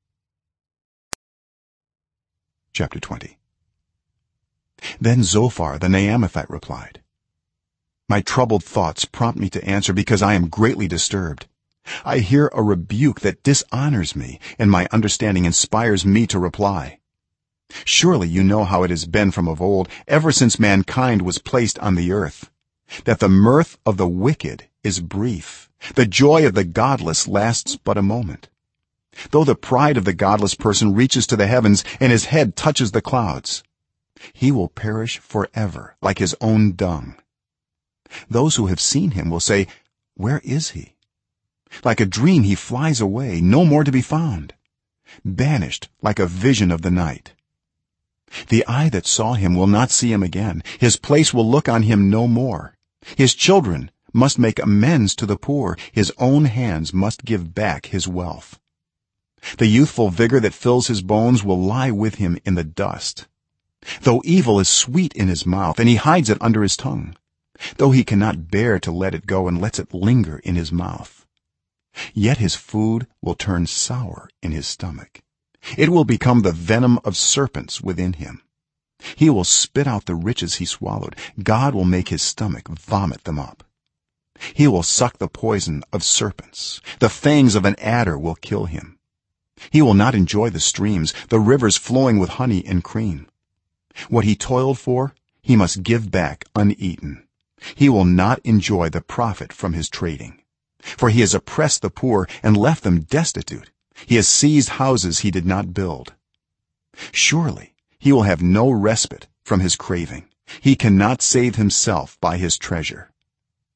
Chapter 20. Then Zophar the Naamathite replied, my troubled thoughts prompt me to answer, because I am greatly disturbed. I hear a rebuke that dishonors me, and my understanding inspires me to reply. Surely you know how it has been from of old, ever since mankind was placed on the earth, that the mirth of the wicked is brief, the joy of the godless lasts but a moment. Though the pride of the godless person reaches to the heavens and his head touches the clouds, he will perish forever like his own dung. Those who have seen him will say, where is he? Like a dream he flies away, no more to be found, banished like a vision of the night. The eye that saw him will not see him again. His place will look on him no more. His children must make amends to the poor. His own hands must give back his wealth. The youthful vigor that fills his bones will lie with him in the dust. Though evil is sweet in his mouth and he hides it under his tongue, though he cannot bear to let it go and lets it linger in his mouth, yet his food will turn sour in his stomach. It will become the venom of serpents within him. He will spit out the riches he swallowed. God will make his stomach vomit them up. He will suck the poison of serpents. The fangs of an adder will kill him. He will not enjoy the streams, the rivers flowing with honey and cream. What he toiled for, he must give back uneaten. He will not enjoy the profit from his trading, for he has oppressed the poor and left them destitute. He has seized houses he did not build. Surely he will have no respite from his craving. He cannot save himself by his treasure.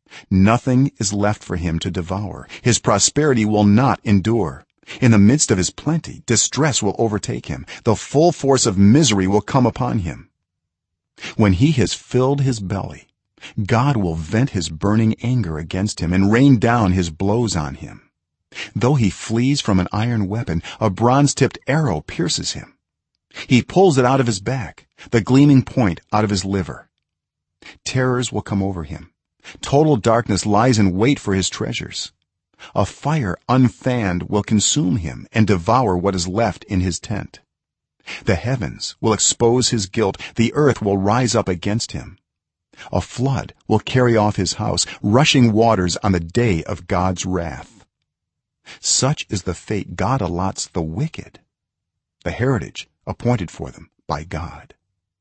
nothing is left for him to devour. His prosperity will not endure. In the midst of his plenty, distress will overtake him. The full force of misery will come upon him. When he has filled his belly, God will vent his burning anger against him and rain down his blows on him. Though he flees from an iron weapon, a bronze-tipped arrow pierces him. He pulls it out of his back, the gleaming point out of his liver. Terrors will come over him. Total darkness lies in wait for his treasures. A fire unfanned will consume him and devour what is left in his tent. The heavens will expose his guilt. The earth will rise up against him. A flood will carry off his house, rushing waters on the day of God's wrath. Such is the fate God allots the wicked, the heritage appointed for them by God.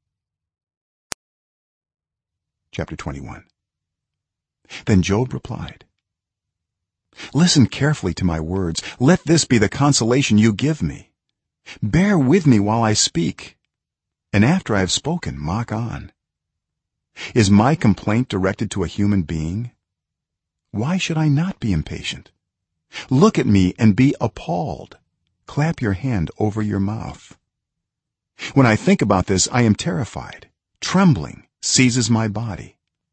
Chapter 21. Then Job replied, listen carefully to my words. Let this be the consolation you give me. Bear with me while I speak, and after I have spoken, mock on. Is my complaint directed to a human being? Why should I not be impatient? Look at me and be appalled. Clap your hand over your mouth. When I think about this, I am terrified. Trembling seizes my body.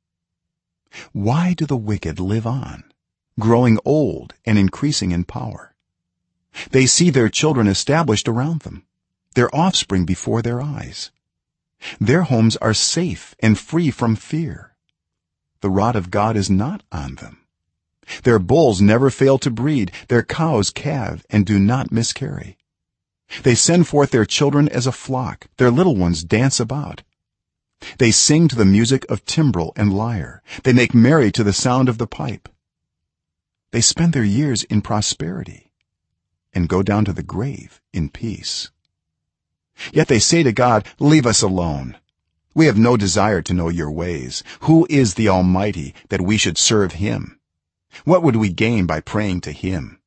Why do the wicked live on, growing old and increasing in power? They see their children established around them, their offspring before their eyes. Their homes are safe and free from fear. The rod of God is not on them. Their bulls never fail to breed. Their cows calve and do not miscarry. They send forth their children as a flock. Their little ones dance about. They sing to the music of timbrel and lyre. They make merry to the sound of the pipe. They spend their years in prosperity and go down to the grave in peace. Yet they say to God, leave us alone. We have no desire to know your ways. Who is the Almighty that we should serve him? What would we gain by praying to him?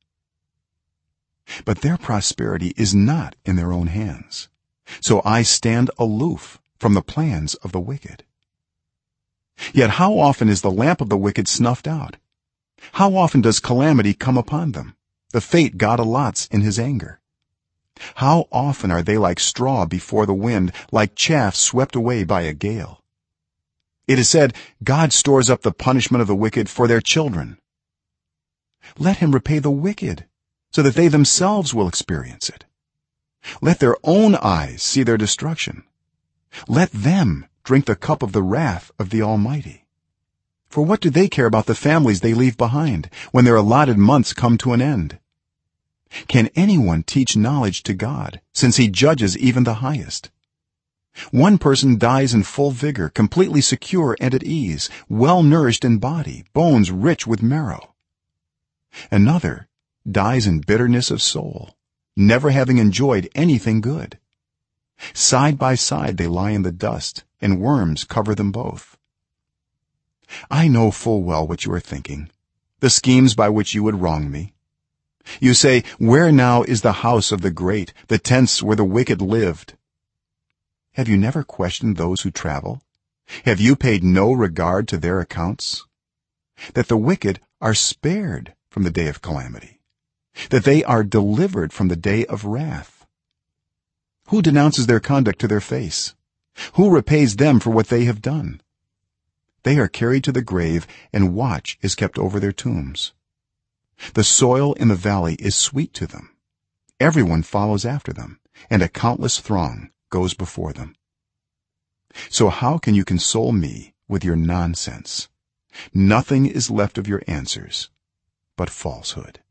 But their prosperity is not in their own hands. So I stand aloof from the plans of the wicked. Yet how often is the lamp of the wicked snuffed out? How often does calamity come upon them, the fate God allots in his anger? How often are they like straw before the wind, like chaff swept away by a gale? It is said, God stores up the punishment of the wicked for their children. Let him repay the wicked, so that they themselves will experience it. Let their own eyes see their destruction. Let them drink the cup of the wrath of the Almighty. For what do they care about the families they leave behind when their allotted months come to an end? Can anyone teach knowledge to God, since he judges even the highest? One person dies in full vigor, completely secure and at ease, well nourished in body, bones rich with marrow. Another dies in bitterness of soul, never having enjoyed anything good. Side by side they lie in the dust, and worms cover them both. I know full well what you are thinking, the schemes by which you would wrong me. You say, where now is the house of the great, the tents where the wicked lived? Have you never questioned those who travel? Have you paid no regard to their accounts? That the wicked are spared from the day of calamity, that they are delivered from the day of wrath. Who denounces their conduct to their face? Who repays them for what they have done? They are carried to the grave, and watch is kept over their tombs. The soil in the valley is sweet to them. Everyone follows after them, and a countless throng goes before them. So how can you console me with your nonsense? Nothing is left of your answers but falsehood.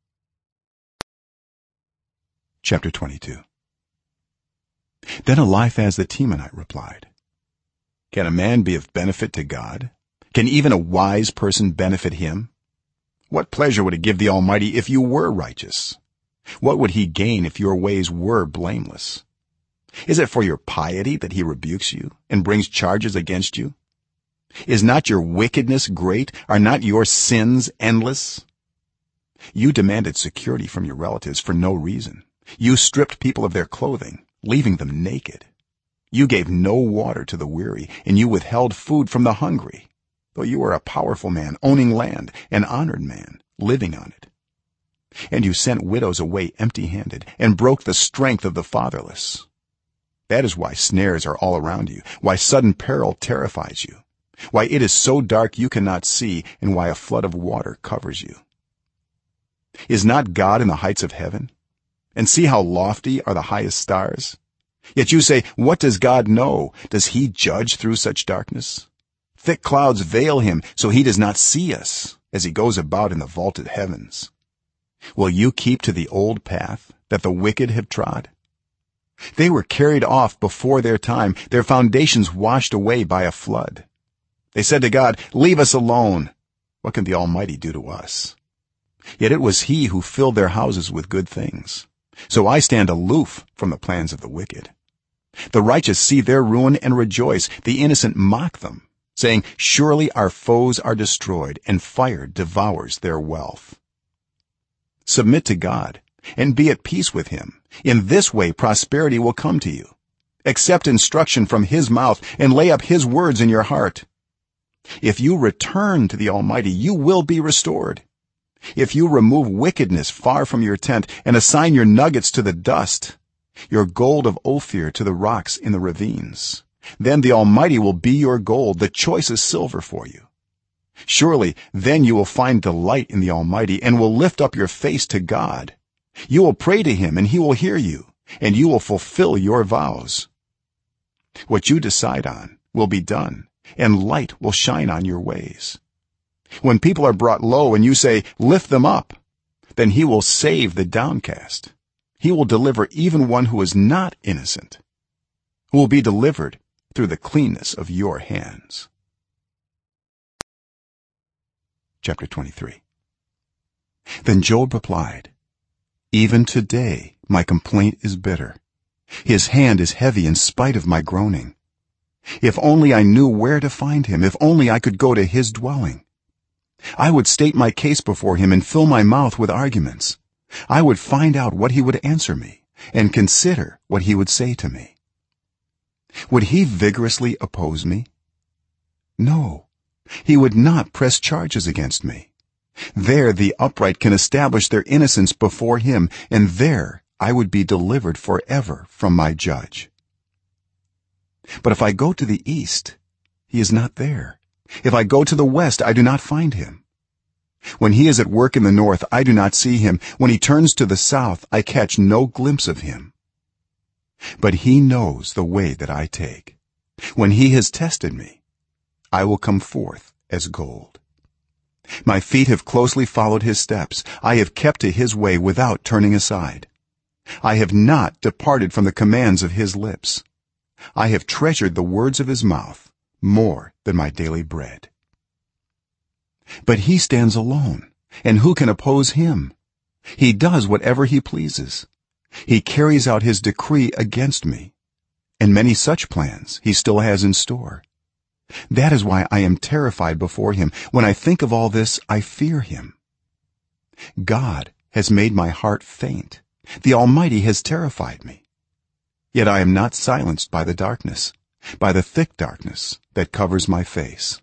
Chapter 22. Then Eliphaz the Temanite replied, can a man be of benefit to God? Can even a wise person benefit him? What pleasure would it give the Almighty if you were righteous? What would he gain if your ways were blameless? Is it for your piety that he rebukes you and brings charges against you? Is not your wickedness great? Are not your sins endless? You demanded security from your relatives for no reason. You stripped people of their clothing, leaving them naked. You gave no water to the weary, and you withheld food from the hungry. though you are a powerful man owning land, an honored man living on it. And you sent widows away empty-handed and broke the strength of the fatherless. That is why snares are all around you, why sudden peril terrifies you, why it is so dark you cannot see, and why a flood of water covers you. Is not God in the heights of heaven? And see how lofty are the highest stars? Yet you say, what does God know? Does he judge through such darkness? Thick clouds veil him, so he does not see us as he goes about in the vaulted heavens. Will you keep to the old path that the wicked have trod? They were carried off before their time, their foundations washed away by a flood. They said to God, leave us alone. What can the Almighty do to us? Yet it was he who filled their houses with good things. So I stand aloof from the plans of the wicked. The righteous see their ruin and rejoice, the innocent mock them, saying, surely our foes are destroyed, and fire devours their wealth. Submit to God and be at peace with him. In this way prosperity will come to you. Accept instruction from his mouth and lay up his words in your heart. If you return to the Almighty, you will be restored. If you remove wickedness far from your tent and assign your nuggets to the dust, your gold of Ophir to the rocks in the ravines, then the Almighty will be your gold, the choicest silver for you. Surely then you will find delight in the Almighty and will lift up your face to God. You will pray to him and he will hear you, and you will fulfill your vows. What you decide on will be done, and light will shine on your ways. When people are brought low and you say, lift them up, then he will save the downcast. He will deliver even one who is not innocent, who will be delivered through the cleanness of your hands. Chapter 23. Then Job replied, even today my complaint is bitter. His hand is heavy in spite of my groaning. If only I knew where to find him, if only I could go to his dwelling. I would state my case before him and fill my mouth with arguments. I would find out what he would answer me and consider what he would say to me. Would he vigorously oppose me? No, he would not press charges against me. There the upright can establish their innocence before him, and there I would be delivered forever from my judge. But if I go to the east, he is not there. If I go to the west, I do not find him. When he is at work in the north, I do not see him. When he turns to the south, I catch no glimpse of him. But he knows the way that I take. When he has tested me, I will come forth as gold. My feet have closely followed his steps. I have kept to his way without turning aside. I have not departed from the commands of his lips. I have treasured the words of his mouth more than my daily bread. But he stands alone, and who can oppose him? He does whatever he pleases. He carries out his decree against me, and many such plans he still has in store. That is why I am terrified before him. When I think of all this, I fear him. God has made my heart faint. The Almighty has terrified me. Yet I am not silenced by the darkness, by the thick darkness that covers my face.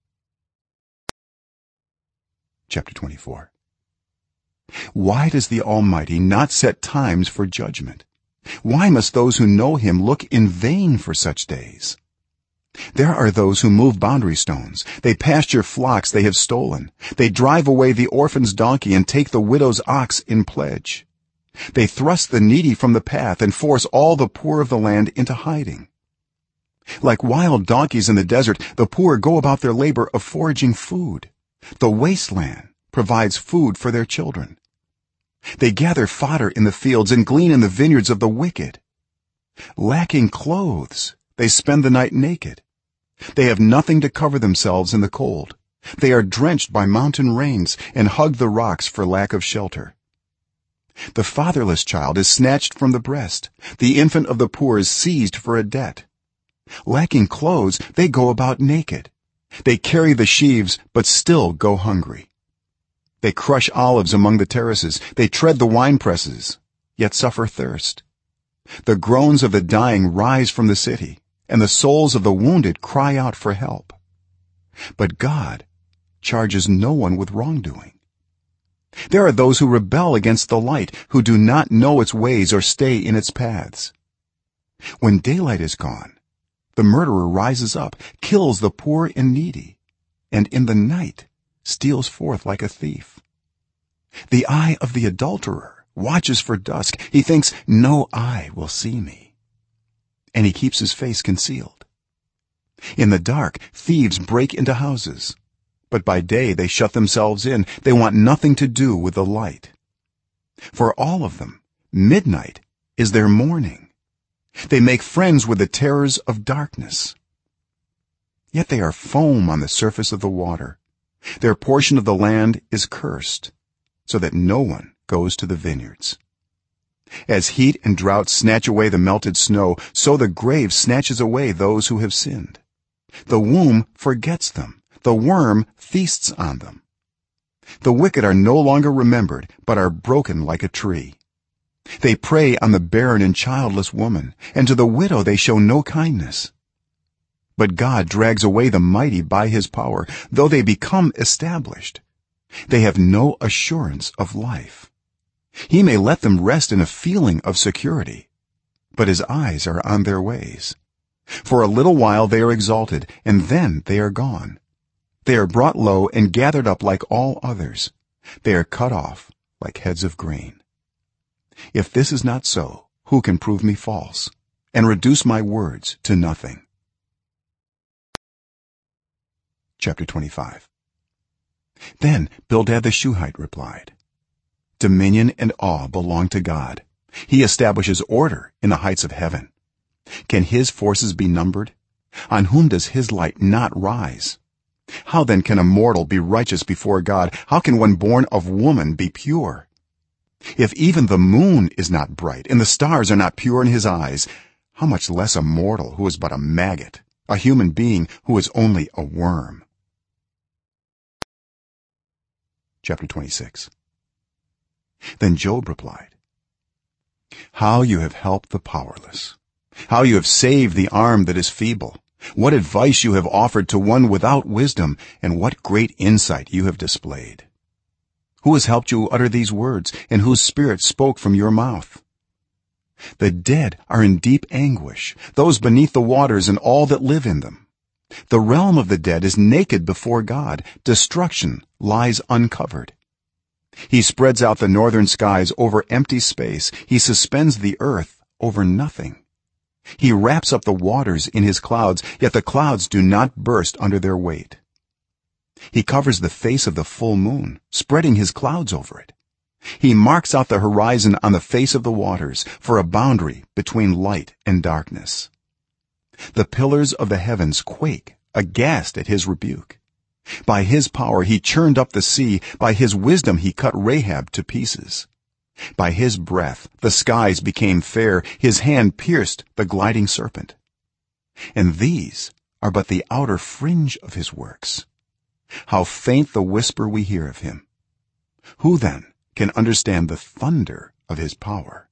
Chapter 24. Why does the Almighty not set times for judgment? Why must those who know him look in vain for such days? There are those who move boundary stones. They pasture flocks they have stolen. They drive away the orphan's donkey and take the widow's ox in pledge. They thrust the needy from the path and force all the poor of the land into hiding. Like wild donkeys in the desert, the poor go about their labor of foraging food. The wasteland provides food for their children. They gather fodder in the fields and glean in the vineyards of the wicked. Lacking clothes, they spend the night naked. They have nothing to cover themselves in the cold. They are drenched by mountain rains and hug the rocks for lack of shelter. The fatherless child is snatched from the breast. The infant of the poor is seized for a debt. Lacking clothes, they go about naked. They carry the sheaves but still go hungry. They crush olives among the terraces. They tread the winepresses, yet suffer thirst. The groans of the dying rise from the city, and the souls of the wounded cry out for help. but god charges no one with wrongdoing. There are those who rebel against the light, who do not know its ways or stay in its paths. When daylight is gone, the murderer rises up, kills the poor and needy, and in the night steals forth like a thief. The eye of the adulterer watches for dusk. He thinks, no eye will see me, and he keeps his face concealed. In the dark thieves break into houses, but by day they shut themselves in. They want nothing to do with the light. For all of them, midnight is their morning. They make friends with the terrors of darkness. Yet they are foam on the surface of the water. Their portion of the land is cursed, so that no one goes to the vineyards. As heat and drought snatch away the melted snow, so the grave snatches away those who have sinned. The womb forgets them. The worm feasts on them. The wicked are no longer remembered, but are broken like a tree. They prey on the barren and childless woman, and to the widow they show no kindness. But god drags away the mighty by his power. Though they become established, they have no assurance of life. He may let them rest in a feeling of security, but his eyes are on their ways. For a little while they are exalted, and then they are gone. They are brought low and gathered up like all others. They are cut off like heads of grain. If this is not so, who can prove me false and reduce my words to nothing? Chapter 25. Then Bildad the Shuhite replied, dominion and awe belong to god. He establishes order in the heights of heaven. Can his forces be numbered? On whom does his light not rise? How then can a mortal be righteous before god? How can one born of woman be pure? If even the moon is not bright and the stars are not pure in his eyes, how much less a mortal who is but a maggot, a human being who is only a worm? Chapter 26. Then Job replied, how you have helped the powerless, how you have saved the arm that is feeble. What advice you have offered to one without wisdom, and what great insight you have displayed. Who has helped you utter these words, and whose spirit spoke from your mouth? The dead are in deep anguish, those beneath the waters and all that live in them. The realm of the dead is naked before god. Destruction lies uncovered. He spreads out the northern skies over empty space. He suspends the earth over nothing. He wraps up the waters in his clouds, yet the clouds do not burst under their weight. He covers the face of the full moon, spreading his clouds over it. He marks out the horizon on the face of the waters for a boundary between light and darkness. The pillars of the heavens quake, aghast at his rebuke. By his power he churned up the sea. By his wisdom he cut Rahab to pieces. By his breath the skies became fair. His hand pierced the gliding serpent. And these are but the outer fringe of his works. How faint the whisper we hear of him. Who then can understand the thunder of his power?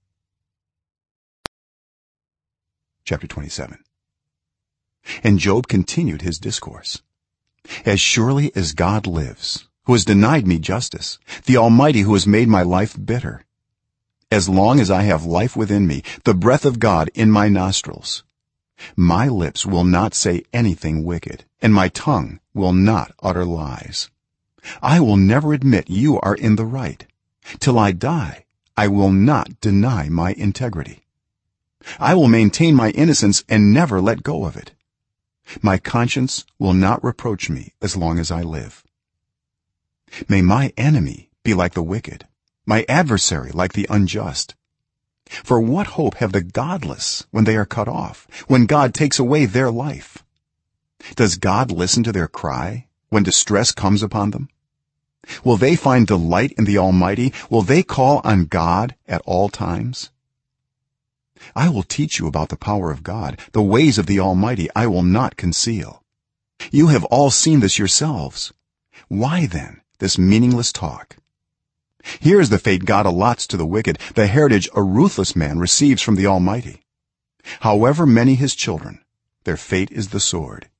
Chapter 27. And Job continued his discourse. As surely as god lives, who has denied me justice, the almighty who has made my life bitter, as long as I have life within me, the breath of god in my nostrils, my lips will not say anything wicked, and my tongue will not utter lies. I will never admit you are in the right. Till I die, I will not deny my integrity. I will maintain my innocence and never let go of it. My conscience will not reproach me as long as I live. May my enemy be like the wicked, my adversary like the unjust. For what hope have the godless when they are cut off, when god takes away their life? Does god listen to their cry when distress comes upon them? Will they find delight in the almighty? Will they call on god at all times? I will teach you about the power of god, the ways of the almighty I will not conceal. You have all seen this yourselves. Why then this meaningless talk? Here is the fate god allots to the wicked, the heritage a ruthless man receives from the almighty. However many his children, their fate is the sword.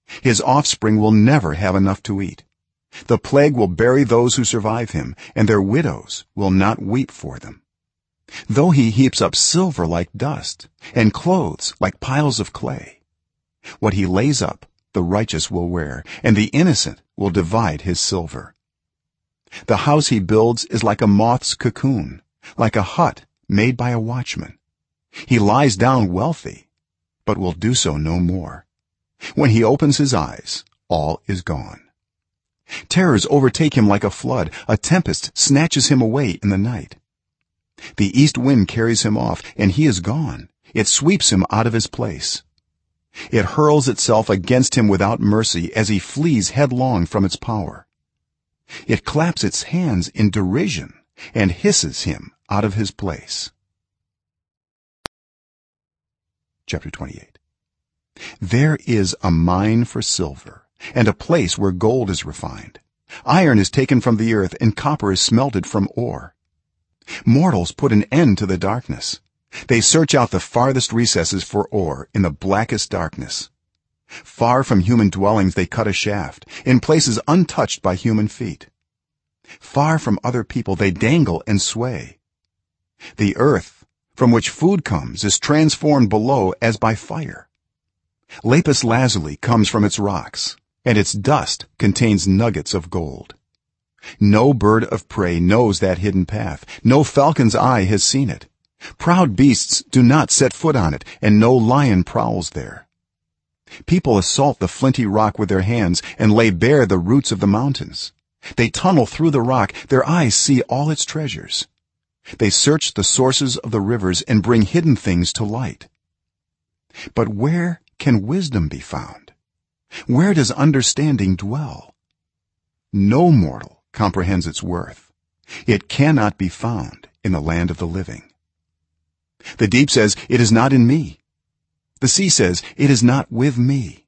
his offspring will never have enough to eat. The plague will bury those who survive him, and their widows will not weep for them. Though he heaps up silver like dust and clothes like piles of clay, what he lays up the righteous will wear, and the innocent will divide his silver. The house he builds is like a moth's cocoon, like a hut made by a watchman. He lies down wealthy, but will do so no more. When he opens his eyes, all is gone. Terrors overtake him like a flood, a tempest snatches him away in the night. The east wind carries him off, and he is gone. It sweeps him out of his place. It hurls itself against him without mercy as he flees headlong from its power. It claps its hands in derision and hisses him out of his place. Chapter 28. There is a mine for silver, and a place where gold is refined. Iron is taken from the earth, and copper is smelted from ore. Mortals put an end to the darkness. They search out the farthest recesses for ore in the blackest darkness. Far from human dwellings they cut a shaft, in places untouched by human feet. Far from other people they dangle and sway. The earth from which food comes is transformed below as by fire. Lapis lazuli comes from its rocks, and its dust contains nuggets of gold. No bird of prey knows that hidden path, no falcon's eye has seen it. Proud beasts do not set foot on it, and no lion prowls there. People assault the flinty rock with their hands and lay bare the roots of the mountains. They tunnel through the rock, their eyes see all its treasures. They search the sources of the rivers and bring hidden things to light. But where can wisdom be found? Where does understanding dwell? No mortal comprehends its worth. It cannot be found in the land of the living. The deep says, it is not in me. The sea says, it is not with me.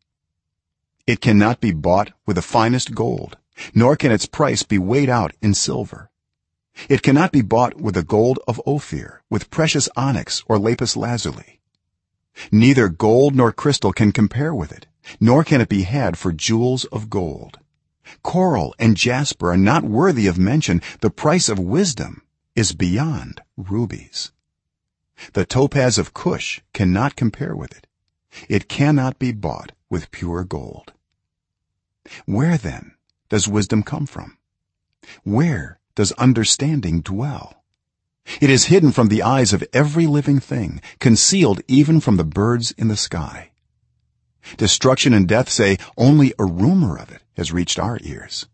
It cannot be bought with the finest gold, nor can its price be weighed out in silver. It cannot be bought with the gold of Ophir, with precious onyx or lapis lazuli. Neither gold nor crystal can compare with it, nor can it be had for jewels of gold. Coral and jasper are not worthy of mention. The price of wisdom is beyond rubies. The topaz of Cush cannot compare with it. It cannot be bought with pure gold. Where then does wisdom come from? Where does understanding dwell? It is hidden from the eyes of every living thing, concealed even from the birds in the sky. Destruction and death say, only a rumor of it has reached our ears.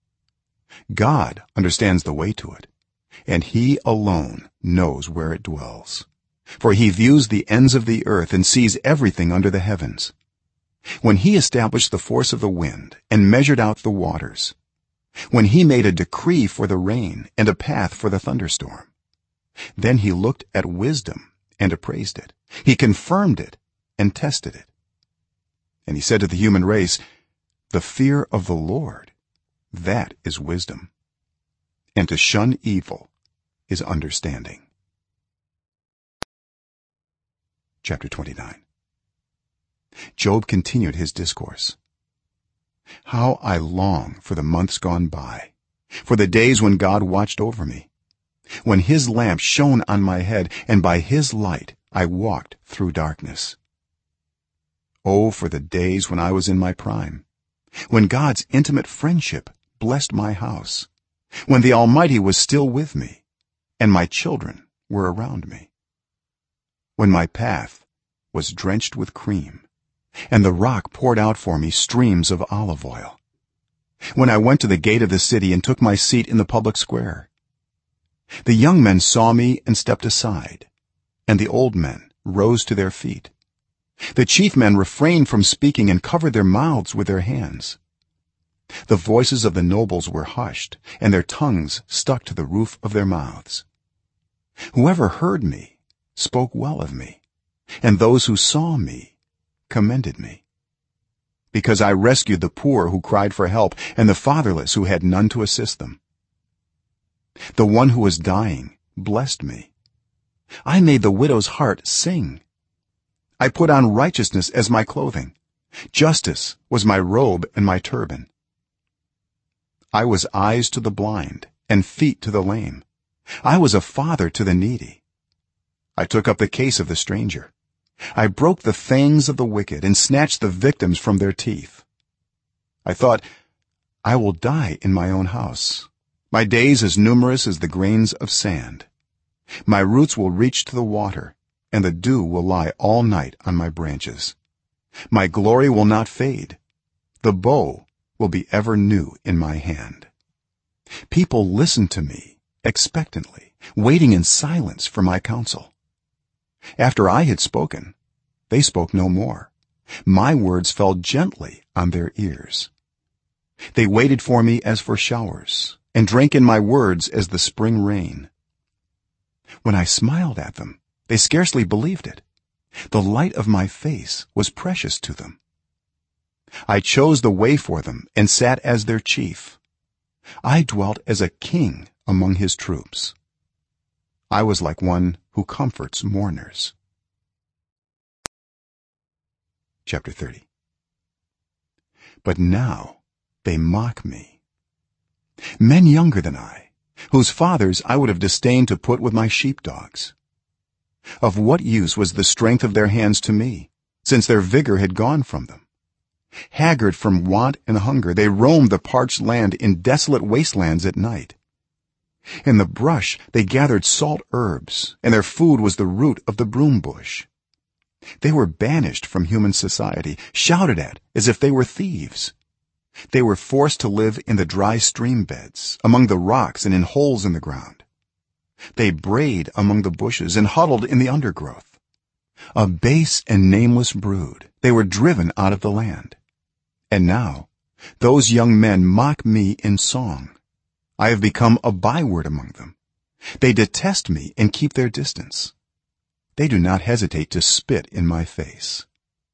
God understands the way to it, and he alone knows where it dwells. For he views the ends of the earth and sees everything under the heavens. When he established the force of the wind and measured out the waters, when he made a decree for the rain and a path for the thunderstorm, then he looked at wisdom and appraised it. He confirmed it and tested it. And he said to the human race, the fear of the Lord, that is wisdom, and to shun evil is understanding. Chapter 29. Job continued his discourse. How I long for the months gone by, for the days when God watched over me, when his lamp shone on my head, and by his light I walked through darkness. Oh, for the days when I was in my prime, when God's intimate friendship blessed my house, when the Almighty was still with me and my children were around me, when my path was drenched with cream and the rock poured out for me streams of olive oil, when I went to the gate of the city and took my seat in the public square. The young men saw me and stepped aside, and the old men rose to their feet. The chief men refrained from speaking and covered their mouths with their hands. The voices of the nobles were hushed, and their tongues stuck to the roof of their mouths. Whoever heard me spoke well of me, and those who saw me commended me, because I rescued the poor who cried for help, and the fatherless who had none to assist them. The one who was dying blessed me. I made the widow's heart sing. I put on righteousness as my clothing, justice was my robe and my turban. I was eyes to the blind and feet to the lame. I was a father to the needy. I took up the case of the stranger. I broke the fangs of the wicked and snatched the victims from their teeth. I thought, I will die in my own house, my days as numerous as the grains of sand. My roots will reach to the water, and the dew will lie all night on my branches. My glory will not fade. The bow will be ever new in my hand. People listened to me expectantly, waiting in silence for my counsel. After I had spoken, they spoke no more. My words fell gently on their ears. They waited for me as for showers, and drank in my words as the spring rain. When I smiled at them, they scarcely believed it. The light of my face was precious to them. I chose the way for them and sat as their chief. I dwelt as a king among his troops. I was like one who comforts mourners. Chapter 30. But now they mock me. Men younger than I, whose fathers I would have disdained to put with my sheepdogs. Of what use was the strength of their hands to me, since their vigor had gone from them? Haggard from want and hunger, they roamed the parched land in desolate wastelands at night. In the brush they gathered salt herbs, and their food was the root of the broom bush. They were banished from human society, shouted at as if they were thieves. They were forced to live in the dry stream beds, among the rocks and in holes in the ground. They brayed among the bushes and huddled in the undergrowth. A base and nameless brood, they were driven out of the land. And now those young men mock me in song. I have become a byword among them. They detest me and keep their distance. They do not hesitate to spit in my face.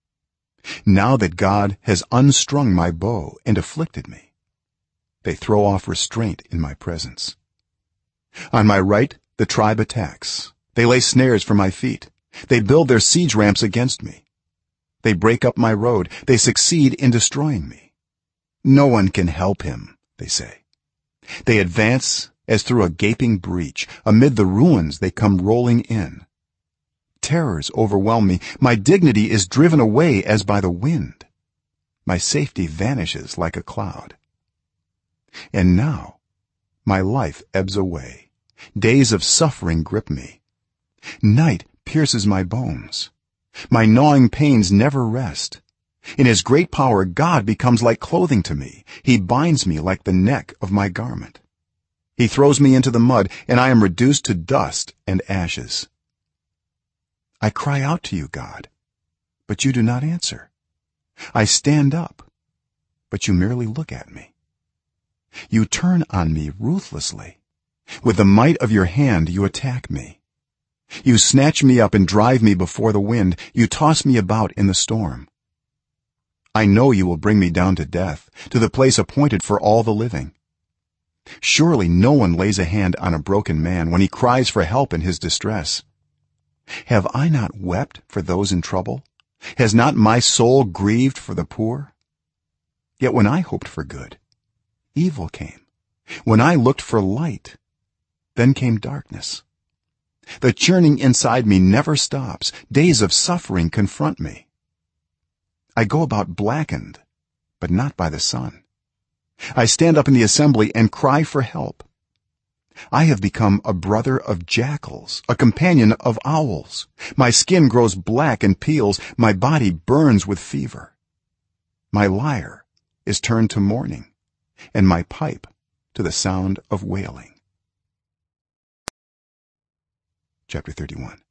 Now that God has unstrung my bow and afflicted me, they throw off restraint in my presence. On my right the tribe attacks. They lay snares for my feet. They build their siege ramps against me. They break up my road. They succeed in destroying me. No one can help him, they say. They advance as through a gaping breach. Amid the ruins they come rolling in. Terrors overwhelm me. My dignity is driven away as by the wind. My safety vanishes like a cloud. And now my life ebbs away. Days of suffering grip me. Night pierces my bones. My gnawing pains never rest. In his great power God becomes like clothing to me. He binds me like the neck of my garment. He throws me into the mud, and I am reduced to dust and ashes. I cry out to you, God, but you do not answer. I stand up, but you merely look at me. You turn on me ruthlessly. With the might of your hand you attack me. You snatch me up and drive me before the wind. You toss me about in the storm. I know you will bring me down to death, to the place appointed for all the living. Surely no one lays a hand on a broken man when he cries for help in his distress. Have I not wept for those in trouble? Has not my soul grieved for the poor? Yet when I hoped for good, evil came. When I looked for light, then came darkness. The churning inside me never stops. Days of suffering confront me. I go about blackened, but not by the sun. I stand up in the assembly and cry for help. I have become a brother of jackals, a companion of owls. My skin grows black and peels. My body burns with fever. My lyre is turned to mourning, and my pipe to the sound of wailing. Chapter 31.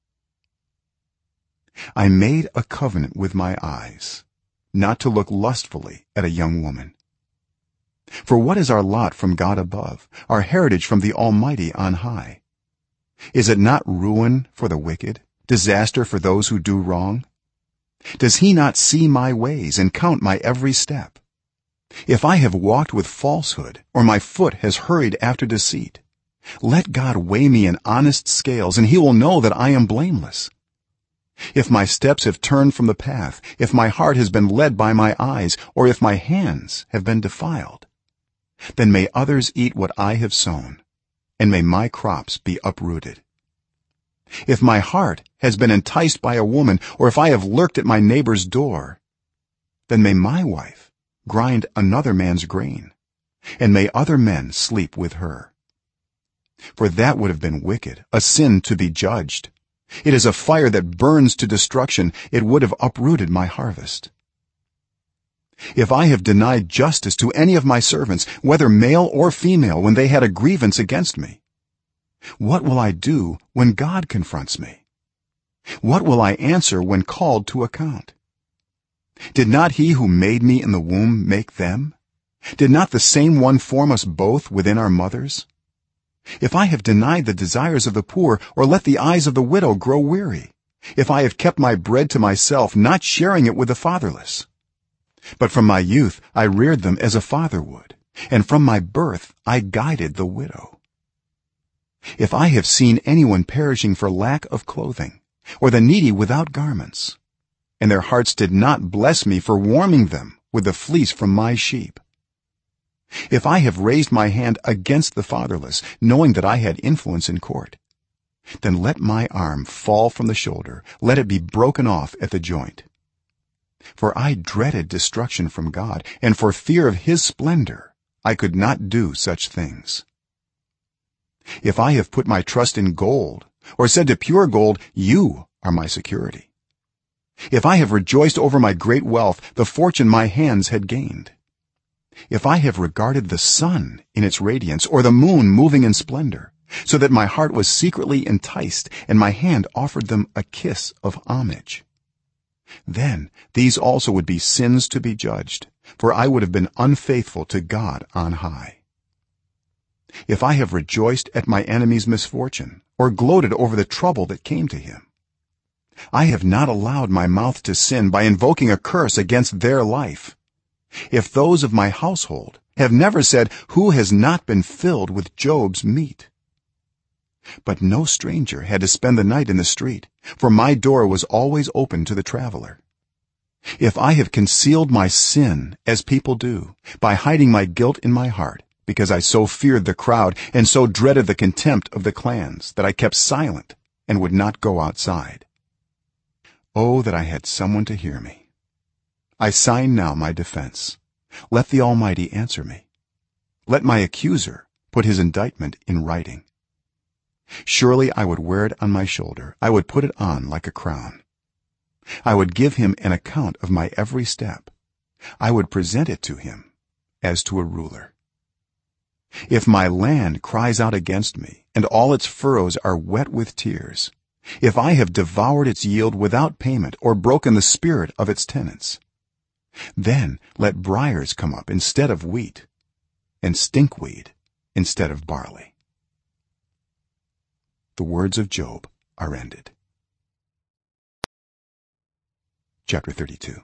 I made a covenant with my eyes, not to look lustfully at a young woman. For what is our lot from God above, our heritage from the Almighty on high? Is it not ruin for the wicked, disaster for those who do wrong? Does he not see my ways and count my every step? If I have walked with falsehood, or my foot has hurried after deceit, let God weigh me in honest scales, and he will know that I am blameless. if my steps have turned from the path, if my heart has been led by my eyes, or if my hands have been defiled, then may others eat what I have sown, and may my crops be uprooted. If my heart has been enticed by a woman, or if I have lurked at my neighbor's door, then may my wife grind another man's grain, and may other men sleep with her. For that would have been wicked, a sin to be judged. It is a fire that burns to destruction. It would have uprooted my harvest. If I have denied justice to any of my servants, whether male or female, when they had a grievance against me, what will I do when God confronts me? What will I answer when called to account? Did not he who made me in the womb make them? Did not the same one form us both within our mothers? If I have denied the desires of the poor, or let the eyes of the widow grow weary, if I have kept my bread to myself, not sharing it with the fatherless, but from my youth I reared them as a father would, and from my birth I guided the widow, if I have seen anyone perishing for lack of clothing, or the needy without garments, and their hearts did not bless me for warming them with the fleece from my sheep, if I have raised my hand against the fatherless, knowing that I had influence in court, then let my arm fall from the shoulder, let it be broken off at the joint. For I dreaded destruction from God, and for fear of his splendor I could not do such things. If I have put my trust in gold, or said to pure gold, you are my security, if I have rejoiced over my great wealth, the fortune my hands had gained, if I have regarded the sun in its radiance, or the moon moving in splendor, so that my heart was secretly enticed and my hand offered them a kiss of homage, then these also would be sins to be judged, for I would have been unfaithful to God on high. If I have rejoiced at my enemy's misfortune, or gloated over the trouble that came to him, I have not allowed my mouth to sin by invoking a curse against their life. If those of my household have never said, who has not been filled with Job's meat? But no stranger had to spend the night in the street, for my door was always open to the traveler. If I have concealed my sin, as people do, by hiding my guilt in my heart, because I so feared the crowd and so dreaded the contempt of the clans, that I kept silent and would not go outside, oh, that I had someone to hear me. I sign now my defense. Let the Almighty answer me. Let my accuser put his indictment in writing. Surely I would wear it on my shoulder, I would put it on like a crown. I would give him an account of my every step. I would present it to him as to a ruler. If my land cries out against me, and all its furrows are wet with tears, if I have devoured its yield without payment, or broken the spirit of its tenants, then let briars come up instead of wheat, and stinkweed instead of barley. The words of Job are ended. Chapter 32.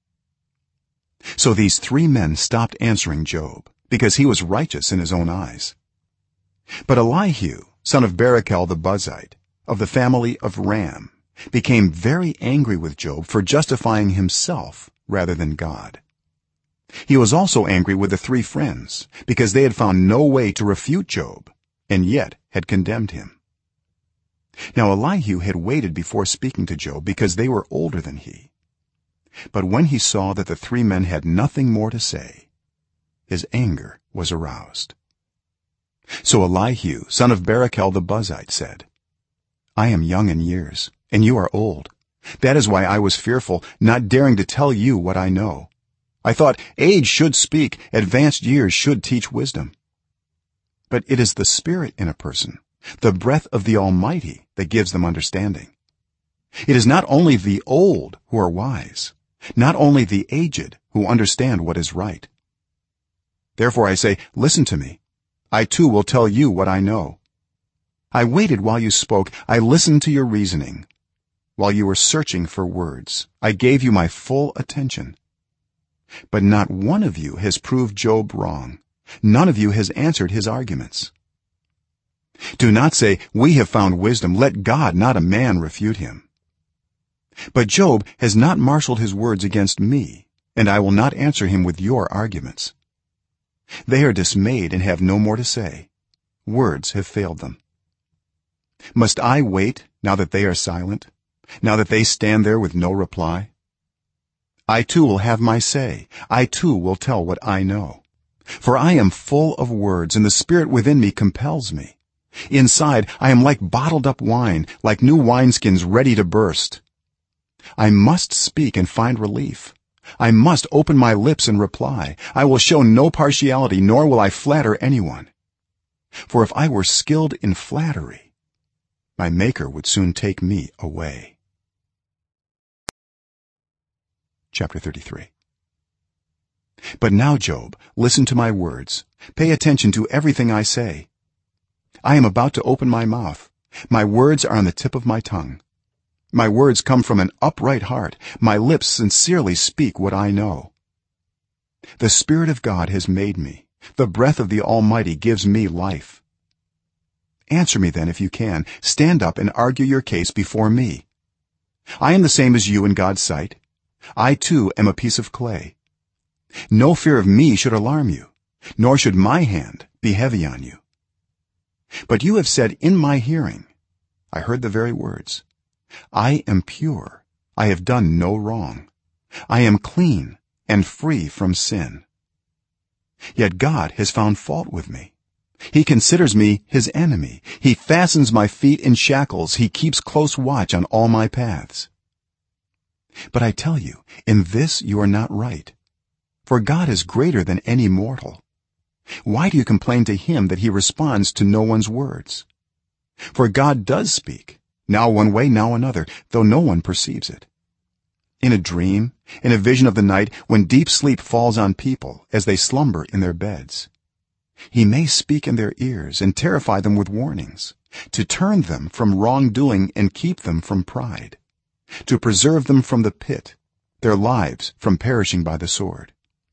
So these three men stopped answering Job, because he was righteous in his own eyes. But Elihu, son of Barachel the Buzite, of the family of Ram, became very angry with Job for justifying himself rather than God. He was also angry with the three friends, because they had found no way to refute Job, and yet had condemned him. Now Elihu had waited before speaking to Job, because they were older than he. But when he saw that the three men had nothing more to say, his anger was aroused. So Elihu, son of Barachel the Buzite, said, I am young in years, and you are old. That is why I was fearful, not daring to tell you what I know. I thought, age should speak, advanced years should teach wisdom. But it is the spirit in a person, the breath of the Almighty, that gives them understanding. It is not only the old who are wise, not only the aged who understand what is right. Therefore I say, listen to me. I too will tell you what I know. I waited while you spoke, I listened to your reasoning. While you were searching for words, I gave you my full attention. But not one of you has proved Job wrong. None of you has answered his arguments. Do not say, we have found wisdom. Let God, not a man, refute him. but Job has not marshaled his words against me, and I will not answer him with your arguments. They are dismayed and have no more to say. Words have failed them. Must I wait now that they are silent, now that they stand there with no reply? I too will have my say. I too will tell what I know. For I am full of words, and the spirit within me compels me. Inside I am like bottled up wine, like new wineskins ready to burst. I must speak and find relief. I must open my lips and reply. I will show no partiality, nor will I flatter anyone. For if I were skilled in flattery, my maker would soon take me away. Chapter 33. But now, Job, listen to my words. Pay attention to everything I say. I am about to open my mouth. My words are on the tip of my tongue. My words come from an upright heart. My lips sincerely speak what I know. The Spirit of God has made me. The breath of the Almighty gives me life. Answer me then if you can. Stand up and argue your case before me. I am the same as you in God's sight. I too am a piece of clay. No fear of me should alarm you, nor should my hand be heavy on you. But you have said in my hearing, I heard the very words, I am pure, I have done no wrong. I am clean and free from sin. Yet God has found fault with me. He considers me his enemy. He fastens my feet in shackles. He keeps close watch on all my paths. But I tell you, in this you are not right. For God is greater than any mortal. Why do you complain to him that he responds to no one's words? For God does speak, now one way, now another, though no one perceives it. In a dream, in a vision of the night, when deep sleep falls on people as they slumber in their beds, he may speak in their ears and terrify them with warnings, to turn them from wrongdoing and keep them from pride, to preserve them from the pit, their lives from perishing by the sword.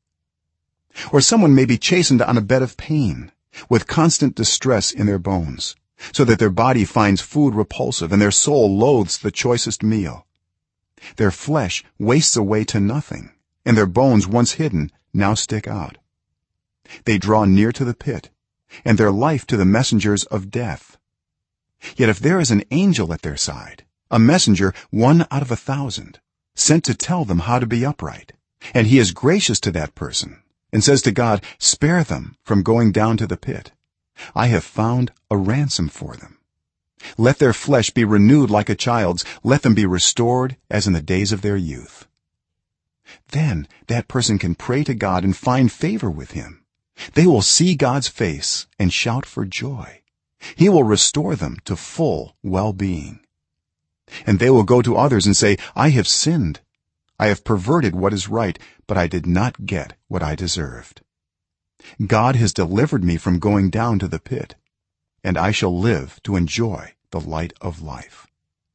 Or someone may be chastened on a bed of pain, with constant distress in their bones, so that their body finds food repulsive and their soul loathes the choicest meal. Their flesh wastes away to nothing, and their bones once hidden now stick out. They draw near to the pit, and their life to the messengers of death. Yet if there is an angel at their side, a messenger, 1 out of 1,000, sent to tell them how to be upright, and he is gracious to that person and says to God, spare them from going down to the pit, I have found a ransom for them. Let their flesh be renewed like a child's, let them be restored as in the days of their youth. Then that person can pray to God and find favor with him. They will see God's face and shout for joy. He will restore them to full well-being. And they will go to others and say, I have sinned. I have perverted what is right, but I did not get what I deserved. God has delivered me from going down to the pit, and I shall live to enjoy the light of life.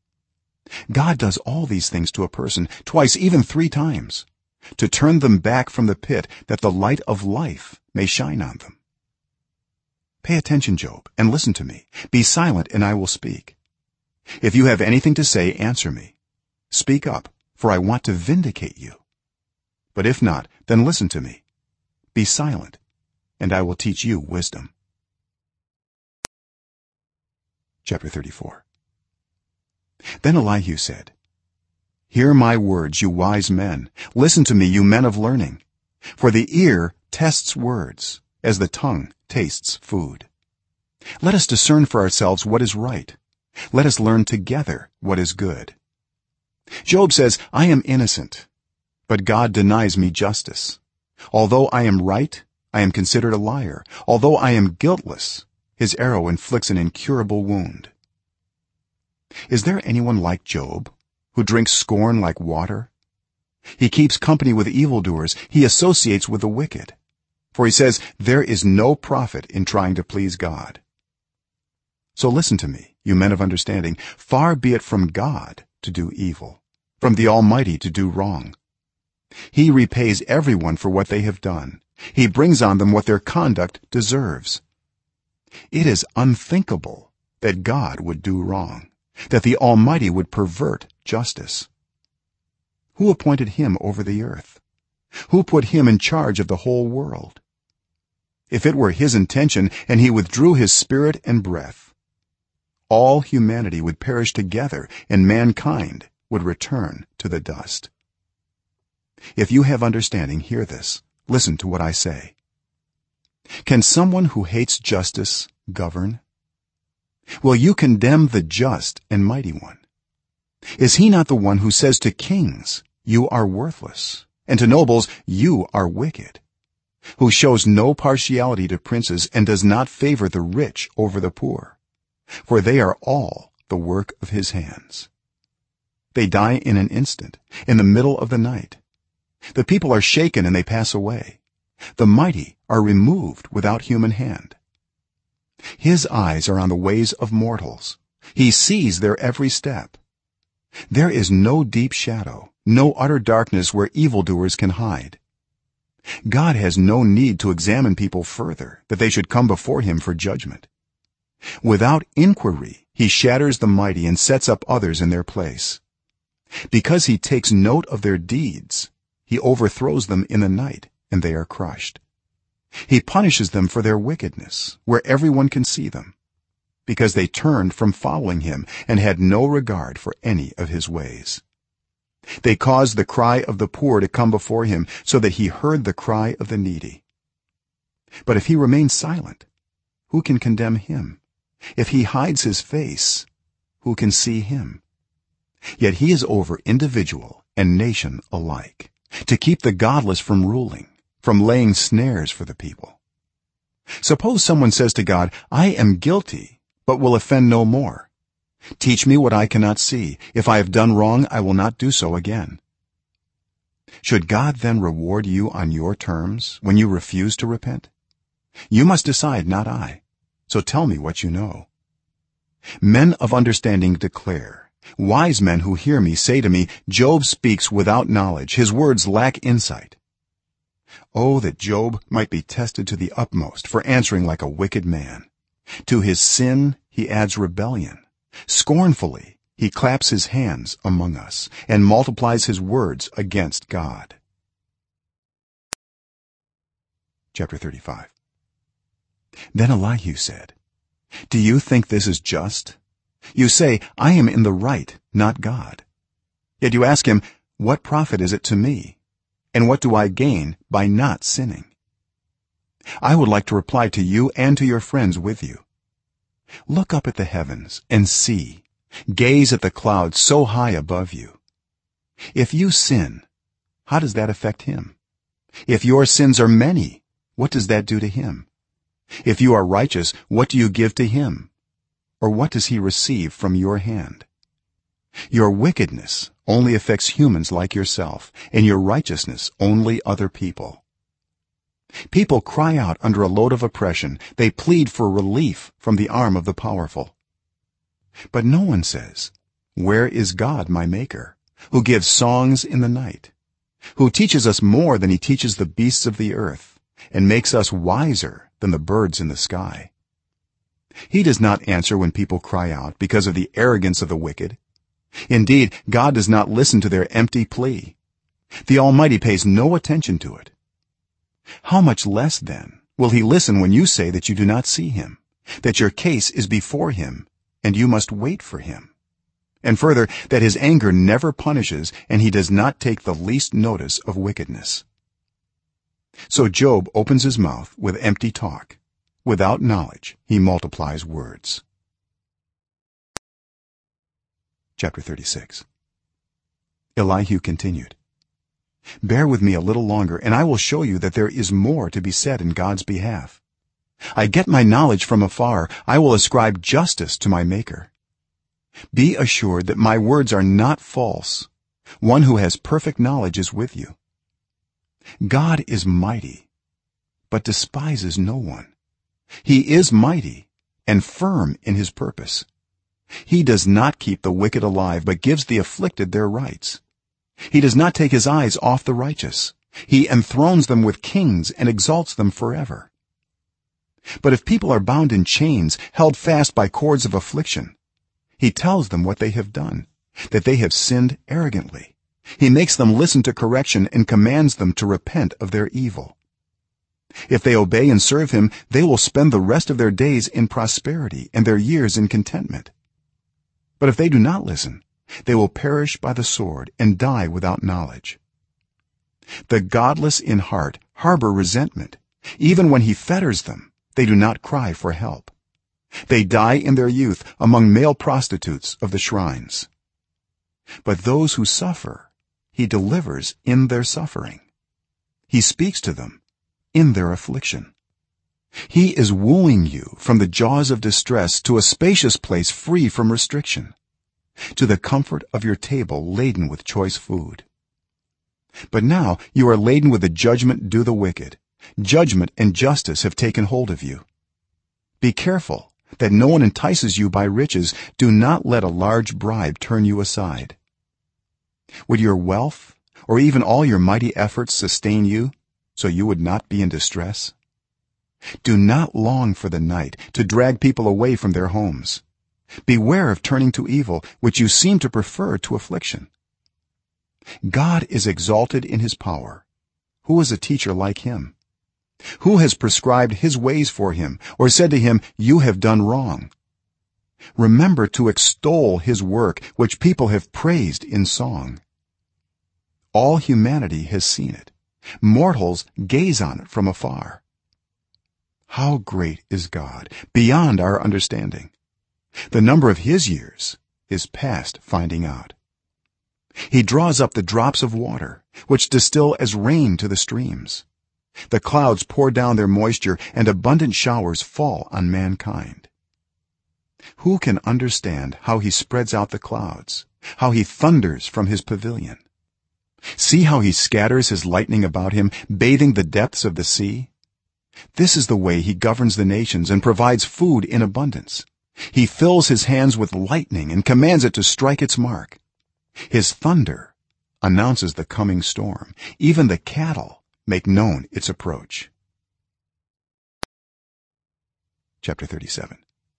God does all these things to a person twice, even 3 times, to turn them back from the pit, that the light of life may shine on them. Pay attention, Job, and listen to me. Be silent, and I will speak. If you have anything to say, answer me. Speak up, for I want to vindicate you. But if not, then listen to me. Be silent, and I will teach you wisdom. Chapter 34. Then Elihu said, Hear my words, you wise men. Listen to me, you men of learning. For the ear tests words, as the tongue tastes food. Let us discern for ourselves what is right. Let us learn together what is good. Job says, I am innocent, but God denies me justice. Although I am right, I am considered a liar. Although I am guiltless, his arrow inflicts an incurable wound. Is there anyone like Job, who drinks scorn like water? He keeps company with evildoers. He associates with the wicked. For he says, there is no profit in trying to please God. So listen to me, you men of understanding. Far be it from God to do evil, from the Almighty to do wrong. He repays everyone for what they have done. He brings on them what their conduct deserves. It is unthinkable that God would do wrong, that the Almighty would pervert justice. who appointed him over the earth? Who put him in charge of the whole world? If it were his intention and he withdrew his spirit and breath, all humanity would perish together and mankind would return to the dust. If you have understanding, hear this. Listen to what I say. Can someone who hates justice govern? Will you condemn the just and mighty one? Is he not the one who says to kings, you are worthless, and to nobles, you are wicked, who shows no partiality to princes and does not favor the rich over the poor, for they are all the work of his hands? They die in an instant, in the middle of the night. The people are shaken and they pass away. The mighty are removed without human hand. His eyes are on the ways of mortals. He sees their every step. There is no deep shadow, no utter darkness where evildoers can hide. God has no need to examine people further, that they should come before him for judgment. Without inquiry, he shatters the mighty and sets up others in their place. Because he takes note of their deeds, he overthrows them in the night, and they are crushed. He punishes them for their wickedness, where everyone can see them, because they turned from following him and had no regard for any of his ways. They caused the cry of the poor to come before him, so that he heard the cry of the needy. But if he remains silent, who can condemn him? If he hides his face, who can see him? Yet he is over individual and nation alike, to keep the godless from ruling, from laying snares for the people. Suppose someone says to God, I am guilty, but will offend no more. Teach me what I cannot see. If I have done wrong, I will not do so again. Should God then reward you on your terms when you refuse to repent? You must decide, not I. So tell me what you know. Men of understanding declare, wise men who hear me say to me, Job speaks without knowledge, his words lack insight. Oh, that Job might be tested to the utmost for answering like a wicked man. To his sin he adds rebellion. Scornfully he claps his hands among us and multiplies his words against God. Chapter 35. Then Elihu said, Do you think this is just? You say, I am in the right, not God. Yet you ask him, What profit is it to me? And what do I gain by not sinning? I would like to reply to you and to your friends with you. Look up at the heavens and see. Gaze at the clouds so high above you. If you sin, how does that affect him? If your sins are many, what does that do to him? If you are righteous, what do you give to him? Or what does he receive from your hand? Your wickedness only affects humans like yourself, and your righteousness only other people. People cry out under a load of oppression. They plead for relief from the arm of the powerful. But no one says, Where is God, my maker, who gives songs in the night, who teaches us more than he teaches the beasts of the earth, and makes us wiser than the birds in the sky? He does not answer when people cry out because of the arrogance of the wicked. Indeed, God does not listen to their empty plea. The Almighty pays no attention to it. How much less then will he listen when you say that you do not see him, that your case is before him and you must wait for him, and further, that his anger never punishes and he does not take the least notice of wickedness? So Job opens his mouth with empty talk. Without knowledge he multiplies words. Chapter 36. Elihu continued, Bear with me a little longer, and I will show you that there is more to be said in God's behalf. I get my knowledge from afar. I will ascribe justice to my Maker. Be assured that my words are not false. One who has perfect knowledge is with you. God is mighty, but despises no one. He is mighty and firm in his purpose. He does not keep the wicked alive, but gives the afflicted their rights. He does not take his eyes off the righteous. He enthrones them with kings and exalts them forever. But if people are bound in chains, held fast by cords of affliction, he tells them what they have done, that they have sinned arrogantly, he makes them listen to correction and commands them to repent of their evil. If they obey and serve him, they will spend the rest of their days in prosperity and their years in contentment. But if they do not listen, they will perish by the sword and die without knowledge. The godless in heart harbor resentment. Even when he fetters them, they do not cry for help. They die in their youth among male prostitutes of the shrines. But those who suffer, he delivers in their suffering. He speaks to them in their affliction. He is wooing you from the jaws of distress to a spacious place free from restriction, to the comfort of your table laden with choice food. But now you are laden with the judgment due the wicked. Judgment and justice have taken hold of you. Be careful that no one entices you by riches. Do not let a large bribe turn you aside. Would your wealth or even all your mighty efforts sustain you so you would not be in distress? Do not long for the night to drag people away from their homes. Beware of turning to evil, which you seem to prefer to affliction. God is exalted in his power. Who is a teacher like him? Who has prescribed his ways for him, or said to him, "You have done wrong"? Remember to extol his work, which people have praised in song. All humanity has seen it. Mortals gaze on it from afar. How great is God, beyond our understanding! The number of his years is past finding out. He draws up the drops of water, which distill as rain to the streams. The clouds pour down their moisture, and abundant showers fall on mankind. Who can understand how he spreads out the clouds, how he thunders from his pavilion? See how he scatters his lightning about him, bathing the depths of the sea. This is the way he governs the nations and provides food in abundance. He fills his hands with lightning and commands it to strike its mark. His thunder announces the coming storm. Even the cattle make known its approach. Chapter 37.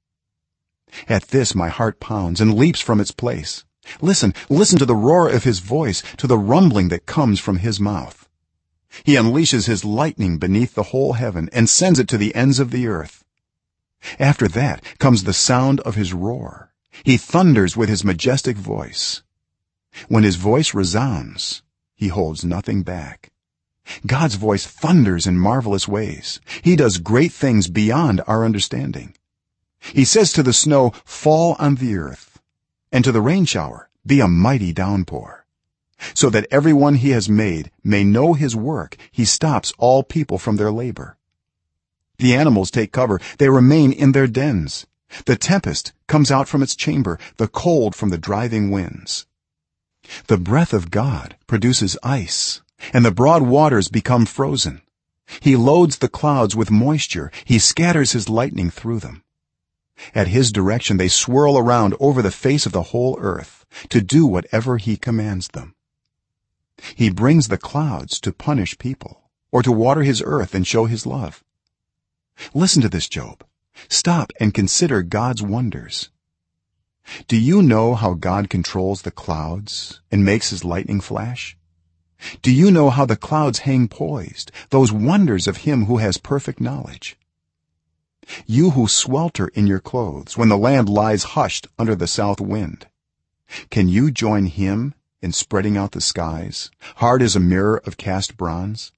At this my heart pounds and leaps from its place. Listen to the roar of his voice, to the rumbling that comes from his mouth. He unleashes his lightning beneath the whole heaven and sends it to the ends of the earth. After that comes the sound of his roar. He thunders with his majestic voice. When his voice resounds, he holds nothing back. God's voice thunders in marvelous ways. He does great things beyond our understanding. He says to the snow, "Fall on the earth," and to the rain shower, "Be a mighty downpour." So that everyone he has made may know his work, he stops all people from their labor. The animals take cover, they remain in their dens. The tempest comes out from its chamber, the cold from the driving winds. The breath of God produces ice, and the broad waters become frozen. He loads the clouds with moisture. He scatters his lightning through them. At his direction they swirl around over the face of the whole earth, to do whatever he commands them. He brings the clouds to punish people, or to water his earth and show his love. Listen to this, Job. Stop and consider God's wonders. Do you know how God controls the clouds and makes his lightning flash? Do you know how the clouds hang poised, those wonders of him who has perfect knowledge? You who swelter in your clothes when the land lies hushed under the south wind, can you join him in spreading out the skies, hard as a mirror of cast bronze?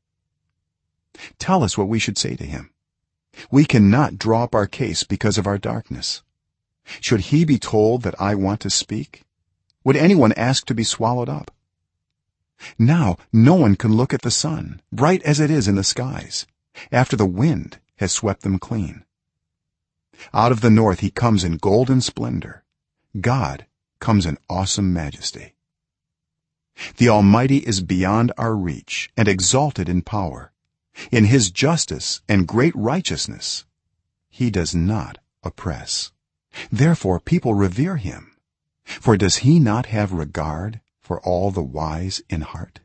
Tell us what we should say to him. We cannot draw up our case because of our darkness. Should he be told that I want to speak? Would anyone ask to be swallowed up? Now no one can look at the sun, bright as it is in the skies, after the wind has swept them clean. Out of the north he comes in golden splendor. God comes in awesome majesty. The Almighty is beyond our reach and exalted in power. In his justice and great righteousness he does not oppress. Therefore people revere him. For does he not have regard for all the wise in heart?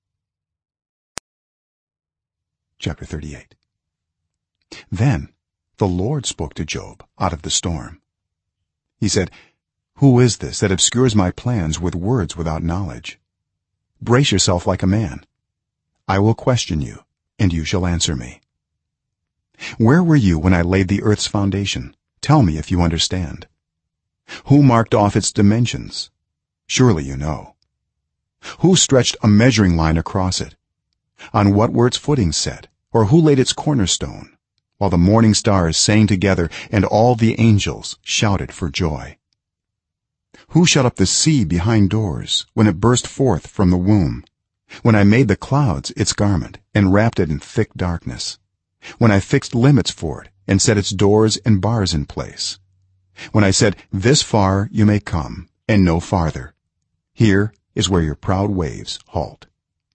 Chapter 38. Then the Lord spoke to Job out of the storm. He said, "Who is this that obscures my plans with words without knowledge? brace yourself like a man. I will question you, and you shall answer me. Where were you when I laid the earth's foundation? Tell me if you understand. Who marked off its dimensions? Surely you know. Who stretched a measuring line across it? On what were its footings set, or who laid its cornerstone, while the morning stars sang together and all the angels shouted for joy? Who shut up the sea behind doors when it burst forth from the womb, when I made the clouds its garment and wrapped it in thick darkness, when I fixed limits for it and set its doors and bars in place, when I said, this far you may come and no farther, here is where your proud waves halt?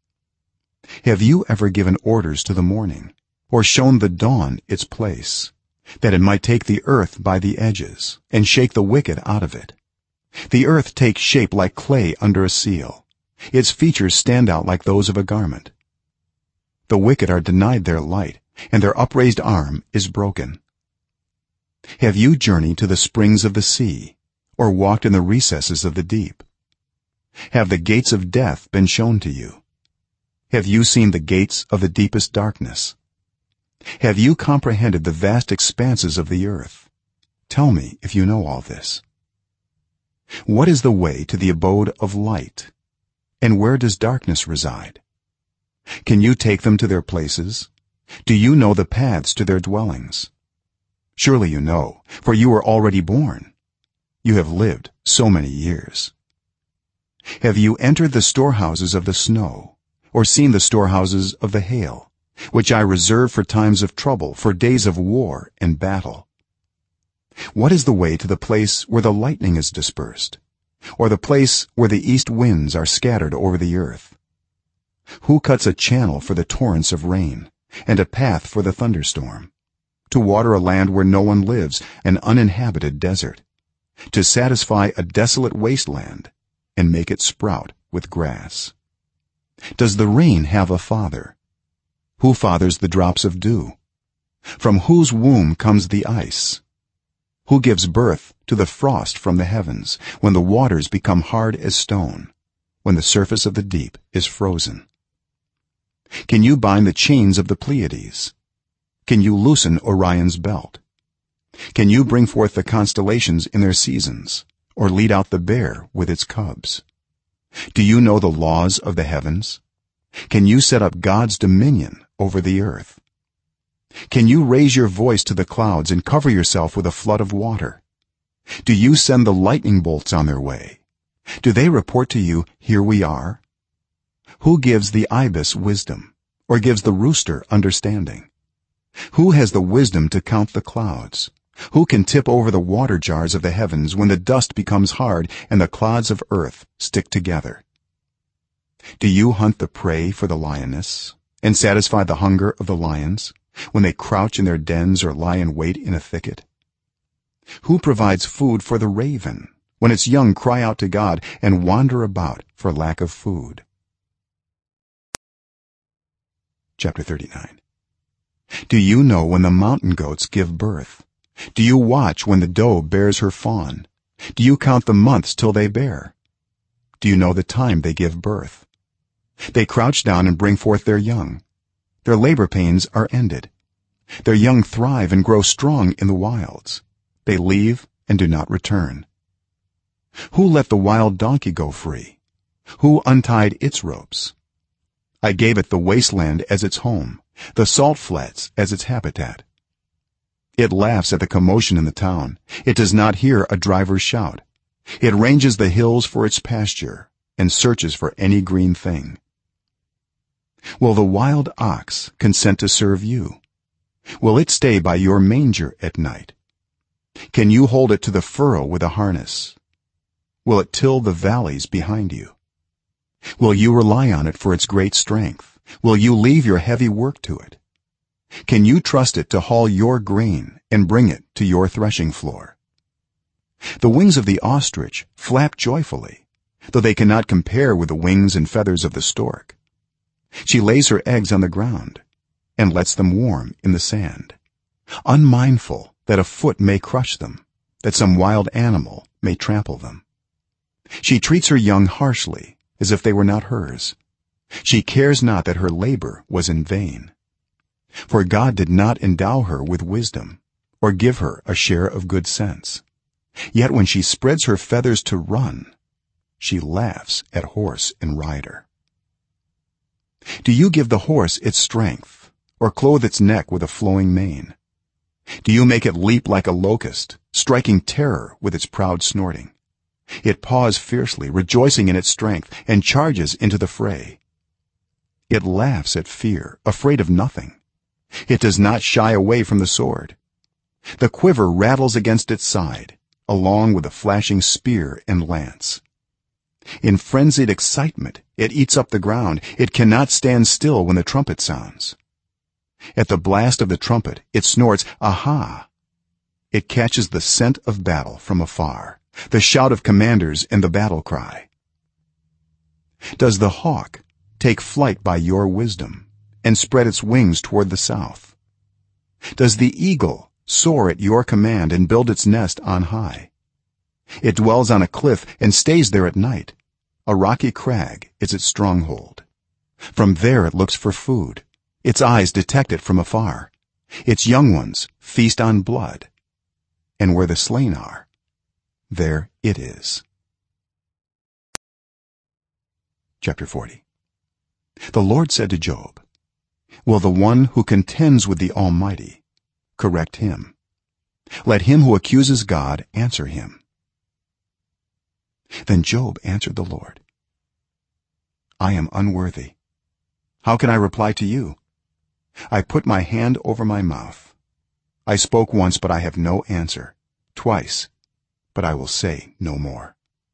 Have you ever given orders to the morning, or shown the dawn its place, that it might take the earth by the edges and shake the wicked out of it? The earth takes shape like clay under a seal, its features stand out like those of a garment. The wicked are denied their light, and their upraised arm is broken. Have you journeyed to the springs of the sea, or walked in the recesses of the deep? Have the gates of death been shown to you? Have you seen the gates of the deepest darkness? Have you comprehended the vast expanses of the earth? Tell me if you know all this. What is the way to the abode of light, and where does darkness reside? Can you take them to their places? Do you know the paths to their dwellings? Surely you know, for you were already born. You have lived so many years. Have you entered the storehouses of the snow, or seen the storehouses of the hail, which I reserve for times of trouble, for days of war and battle? What is the way to the place where the lightning is dispersed, or the place where the east winds are scattered over the earth? Who cuts a channel for the torrents of rain, and a path for the thunderstorm, to water a land where no one lives, an uninhabited desert, to satisfy a desolate wasteland and make it sprout with grass? Does the rain have a father? Who fathers the drops of dew? From whose womb comes the ice? Who gives birth to the frost from the heavens, when the waters become hard as stone, when the surface of the deep is frozen? Can you bind the chains of the Pleiades? Can you loosen Orion's belt? Can you bring forth the constellations in their seasons, or lead out the bear with its cubs? Do you know the laws of the heavens? Can you set up God's dominion over the earth? Can you raise your voice to the clouds and cover yourself with a flood of water? Do you send the lightning bolts on their way? Do they report to you, here we are? Who gives the ibis wisdom, or gives the rooster understanding? Who has the wisdom to count the clouds? Who can tip over the water jars of the heavens when the dust becomes hard and the clods of earth stick together? Do you hunt the prey for the lioness and satisfy the hunger of the lions when they crouch in their dens or lie in wait in a thicket? Who provides food for the raven when its young cry out to God and wander about for lack of food? Chapter 39. Do you know when the mountain goats give birth? Do you watch when the doe bears her fawn? Do you count the months till they bear? Do you know the time they give birth? They crouch down and bring forth their young. Their labor pains are ended. Their young thrive and grow strong in the wilds. They leave and do not return. Who let the wild donkey go free? Who untied its ropes? I gave it the wasteland as its home, the salt flats as its habitat. It laughs at the commotion in the town. It does not hear a driver's shout. It ranges the hills for its pasture and searches for any green thing. Will the wild ox consent to serve you? Will it stay by your manger at night? Can you hold it to the furrow with a harness? Will it till the valleys behind you? Will you rely on it for its great strength? Will you leave your heavy work to it? Can you trust it to haul your grain and bring it to your threshing floor? The wings of the ostrich flap joyfully, though they cannot compare with the wings and feathers of the stork. She lays her eggs on the ground and lets them warm in the sand, unmindful that a foot may crush them, that some wild animal may trample them. She treats her young harshly as if they were not hers. She cares not that her labor was in vain. For God did not endow her with wisdom or give her a share of good sense. Yet when she spreads her feathers to run, she laughs at horse and rider. Do you give the horse its strength, or clothe its neck with a flowing mane? Do you make it leap like a locust, striking terror with its proud snorting? It paws fiercely, rejoicing in its strength, and charges into the fray. It laughs at fear, afraid of nothing. It does not shy away from the sword. The quiver rattles against its side, along with the flashing spear and lance. In frenzied excitement it eats up the ground. It cannot stand still when the trumpet sounds. At the blast of the trumpet it snorts, aha! It catches the scent of battle from afar, the shout of commanders and the battle cry. Does the hawk take flight by your wisdom and spread its wings toward the south? Does the eagle soar at your command and build its nest on high? It dwells on a cliff and stays there at night. A rocky crag is its stronghold. From there it looks for food. Its eyes detect it from afar. Its young ones feast on blood, and where the slain are, there it is. Chapter 40. The Lord said to Job, will the one who contends with the Almighty correct him? Let him who accuses God answer him. Then Job answered the Lord, I am unworthy. How can I reply to you? I put my hand over my mouth. I spoke once, but I have no answer, twice, but I will say no more.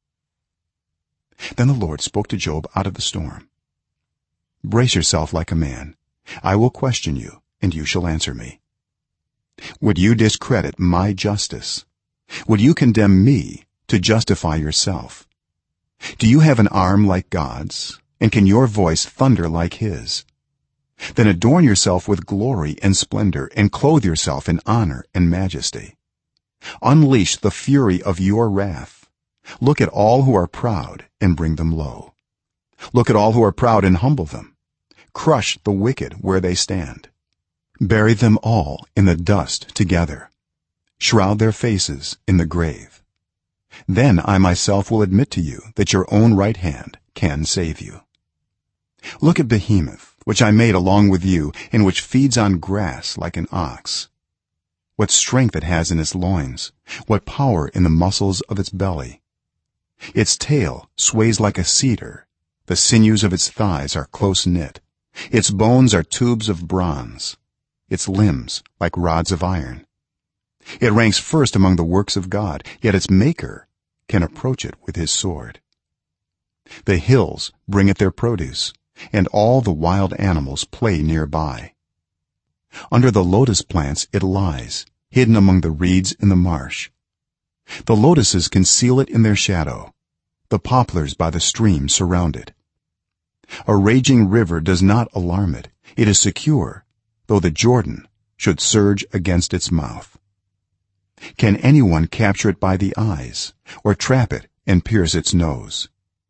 Then the Lord spoke to Job out of the storm. Brace yourself like a man. I will question you, and you shall answer me. Would you discredit my justice? Would you condemn me to justify yourself? Do you have an arm like God's, and can your voice thunder like his? Then adorn yourself with glory and splendor, and clothe yourself in honor and majesty. Unleash the fury of your wrath. Look at all who are proud and bring them low. Look at all who are proud and humble them. Crush the wicked where they stand. Bury them all in the dust together. Shroud their faces in the grave. Then I myself will admit to you that your own right hand can save you. Look at Behemoth, which I made along with you, and which feeds on grass like an ox. What strength it has in its loins, what power in the muscles of its belly. Its tail sways like a cedar, the sinews of its thighs are close knit, its bones are tubes of bronze, its limbs like rods of iron. It ranks first among the works of God, yet its maker can approach it with his sword. The hills bring it their produce, and all the wild animals play nearby. Under the lotus plants it lies, hidden among the reeds in the marsh. The lotuses conceal it in their shadow, the poplars by the stream surround it. A raging river does not alarm it. It is secure, though the Jordan should surge against its mouth. Can anyone capture it by the eyes, or trap it and pierce its nose?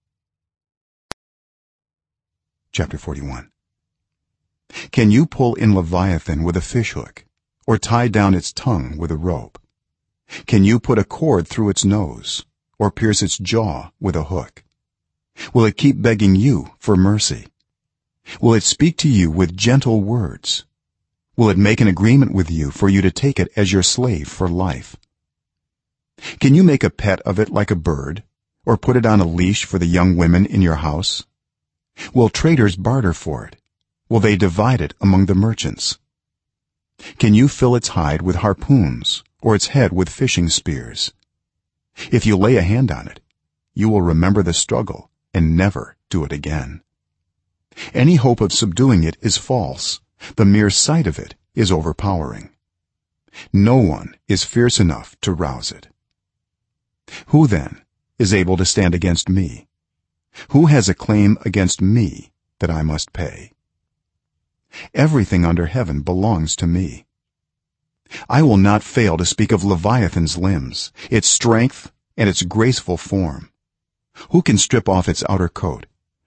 Chapter 41. Can you pull in Leviathan with a fishhook, or tie down its tongue with a rope? Can you put a cord through its nose, or pierce its jaw with a hook? Will it keep begging you for mercy? Will it speak to you with gentle words? Will it make an agreement with you for you to take it as your slave for life? Can you make a pet of it like a bird, or put it on a leash for the young women in your house? Will traders barter for it? Will they divide it among the merchants? Can you fill its hide with harpoons, or its head with fishing spears? If you lay a hand on it, you will remember the struggle and never do it again. Any hope of subduing it is false. The mere sight of it is overpowering. No one is fierce enough to rouse it. Who then is able to stand against me? Who has a claim against me that I must pay? Everything under heaven belongs to me. I will not fail to speak of Leviathan's limbs, its strength and its graceful form. Who can strip off its outer coat,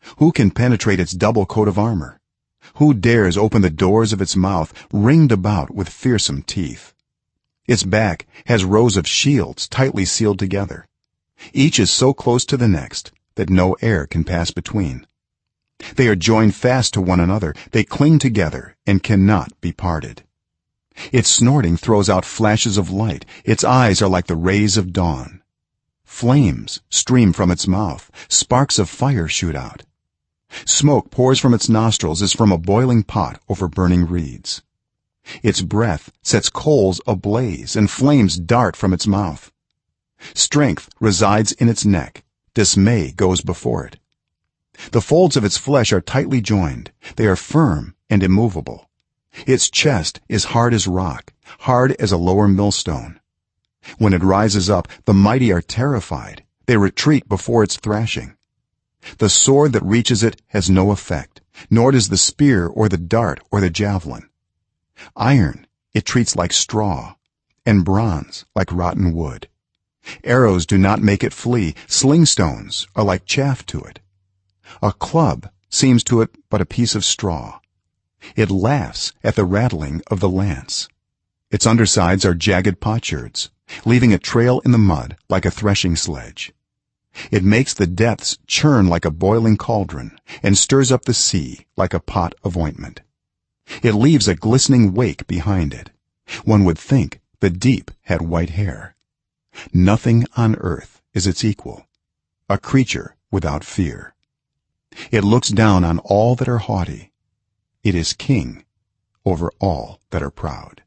who can penetrate its double coat of armor? Who dares open the doors of its mouth, ringed about with fearsome teeth? Its back has rows of shields tightly sealed together. Each is so close to the next that no air can pass between. They are joined fast to one another, they cling together and cannot be parted. Its snorting throws out flashes of light, its eyes are like the rays of dawn. Flames stream from its mouth, sparks of fire shoot out. Smoke pours from its nostrils as from a boiling pot over burning reeds. Its breath sets coals ablaze and flames dart from its mouth. Strength resides in its neck, dismay goes before it. The folds of its flesh are tightly joined, they are firm and immovable. Its chest is hard as rock, hard as a lower millstone. When it rises up, the mighty are terrified, they retreat before its thrashing. The sword that reaches it has no effect, nor does the spear or the dart or the javelin. Iron it treats like straw, and bronze like rotten wood. Arrows do not make it flee, sling stones are like chaff to it. A club seems to it but a piece of straw. It laughs at the rattling of the lance. Its undersides are jagged potsherds, leaving a trail in the mud like a threshing sledge. It makes the depths churn like a boiling cauldron and stirs up the sea like a pot of ointment. It leaves a glistening wake behind it. One would think the deep had white hair. Nothing on earth is its equal, a creature without fear. It looks down on all that are haughty. It is king over all that are proud.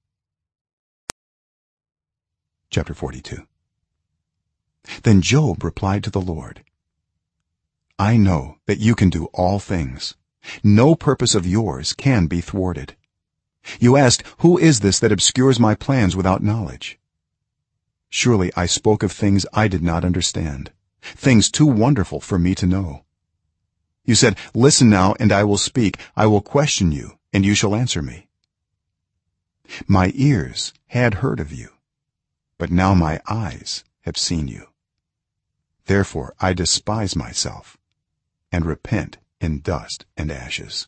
Chapter 42. Then Job replied to the Lord, I know that you can do all things. No purpose of yours can be thwarted. You asked, who is this that obscures my plans without knowledge? Surely I spoke of things I did not understand, things too wonderful for me to know. You said, listen now and I will speak, I will question you and you shall answer me. My ears had heard of you, but now my eyes have seen you. Therefore I despise myself and repent in dust and ashes.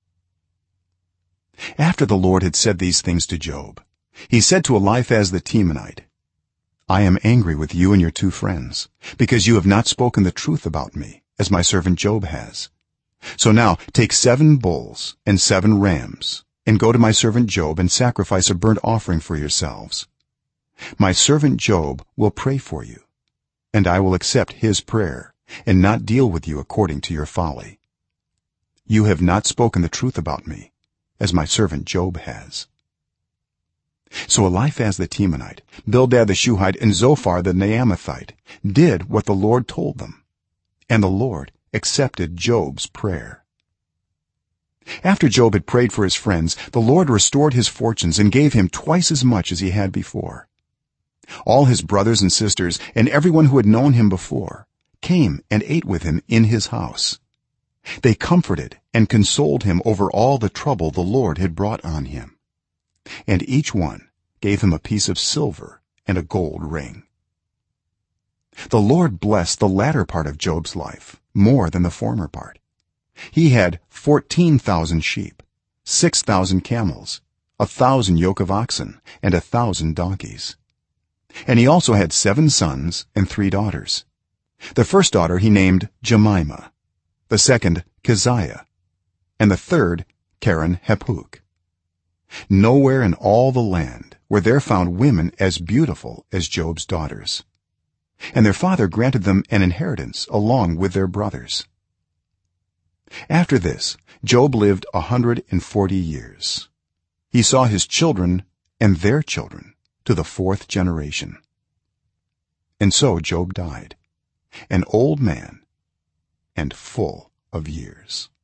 After the Lord had said these things to Job, he said to Eliphaz the Temanite, I am angry with you and your two friends, because you have not spoken the truth about me, as my servant Job has. So now take 7 bulls and 7 rams, and go to my servant Job and sacrifice a burnt offering for yourselves. My servant Job will pray for you, and I will accept his prayer and not deal with you according to your folly. You have not spoken the truth about me, as my servant Job has. So Eliphaz the Temanite, Bildad the Shuhite, and Zophar the Naamathite did what the Lord told them, and the Lord accepted Job's prayer. After Job had prayed for his friends, the Lord restored his fortunes and gave him twice as much as he had before. All his brothers and sisters and everyone who had known him before came and ate with him in his house. They comforted and consoled him over all the trouble the Lord had brought on him, and each one gave him a piece of silver and a gold ring. The Lord blessed the latter part of Job's life more than the former part. He had 14,000 sheep, 6,000 camels, 1,000 yoke of oxen, and 1,000 donkeys. And he also had 7 sons and 3 daughters. The first daughter he named Jemimah, the second Keziah, and the third Keren-happuch. Nowhere in all the land were there found women as beautiful as Job's daughters, and their father granted them an inheritance along with their brothers. After this Job lived 140 years. He saw his children and their children to the 4th generation. And so Job died, an old man and full of years.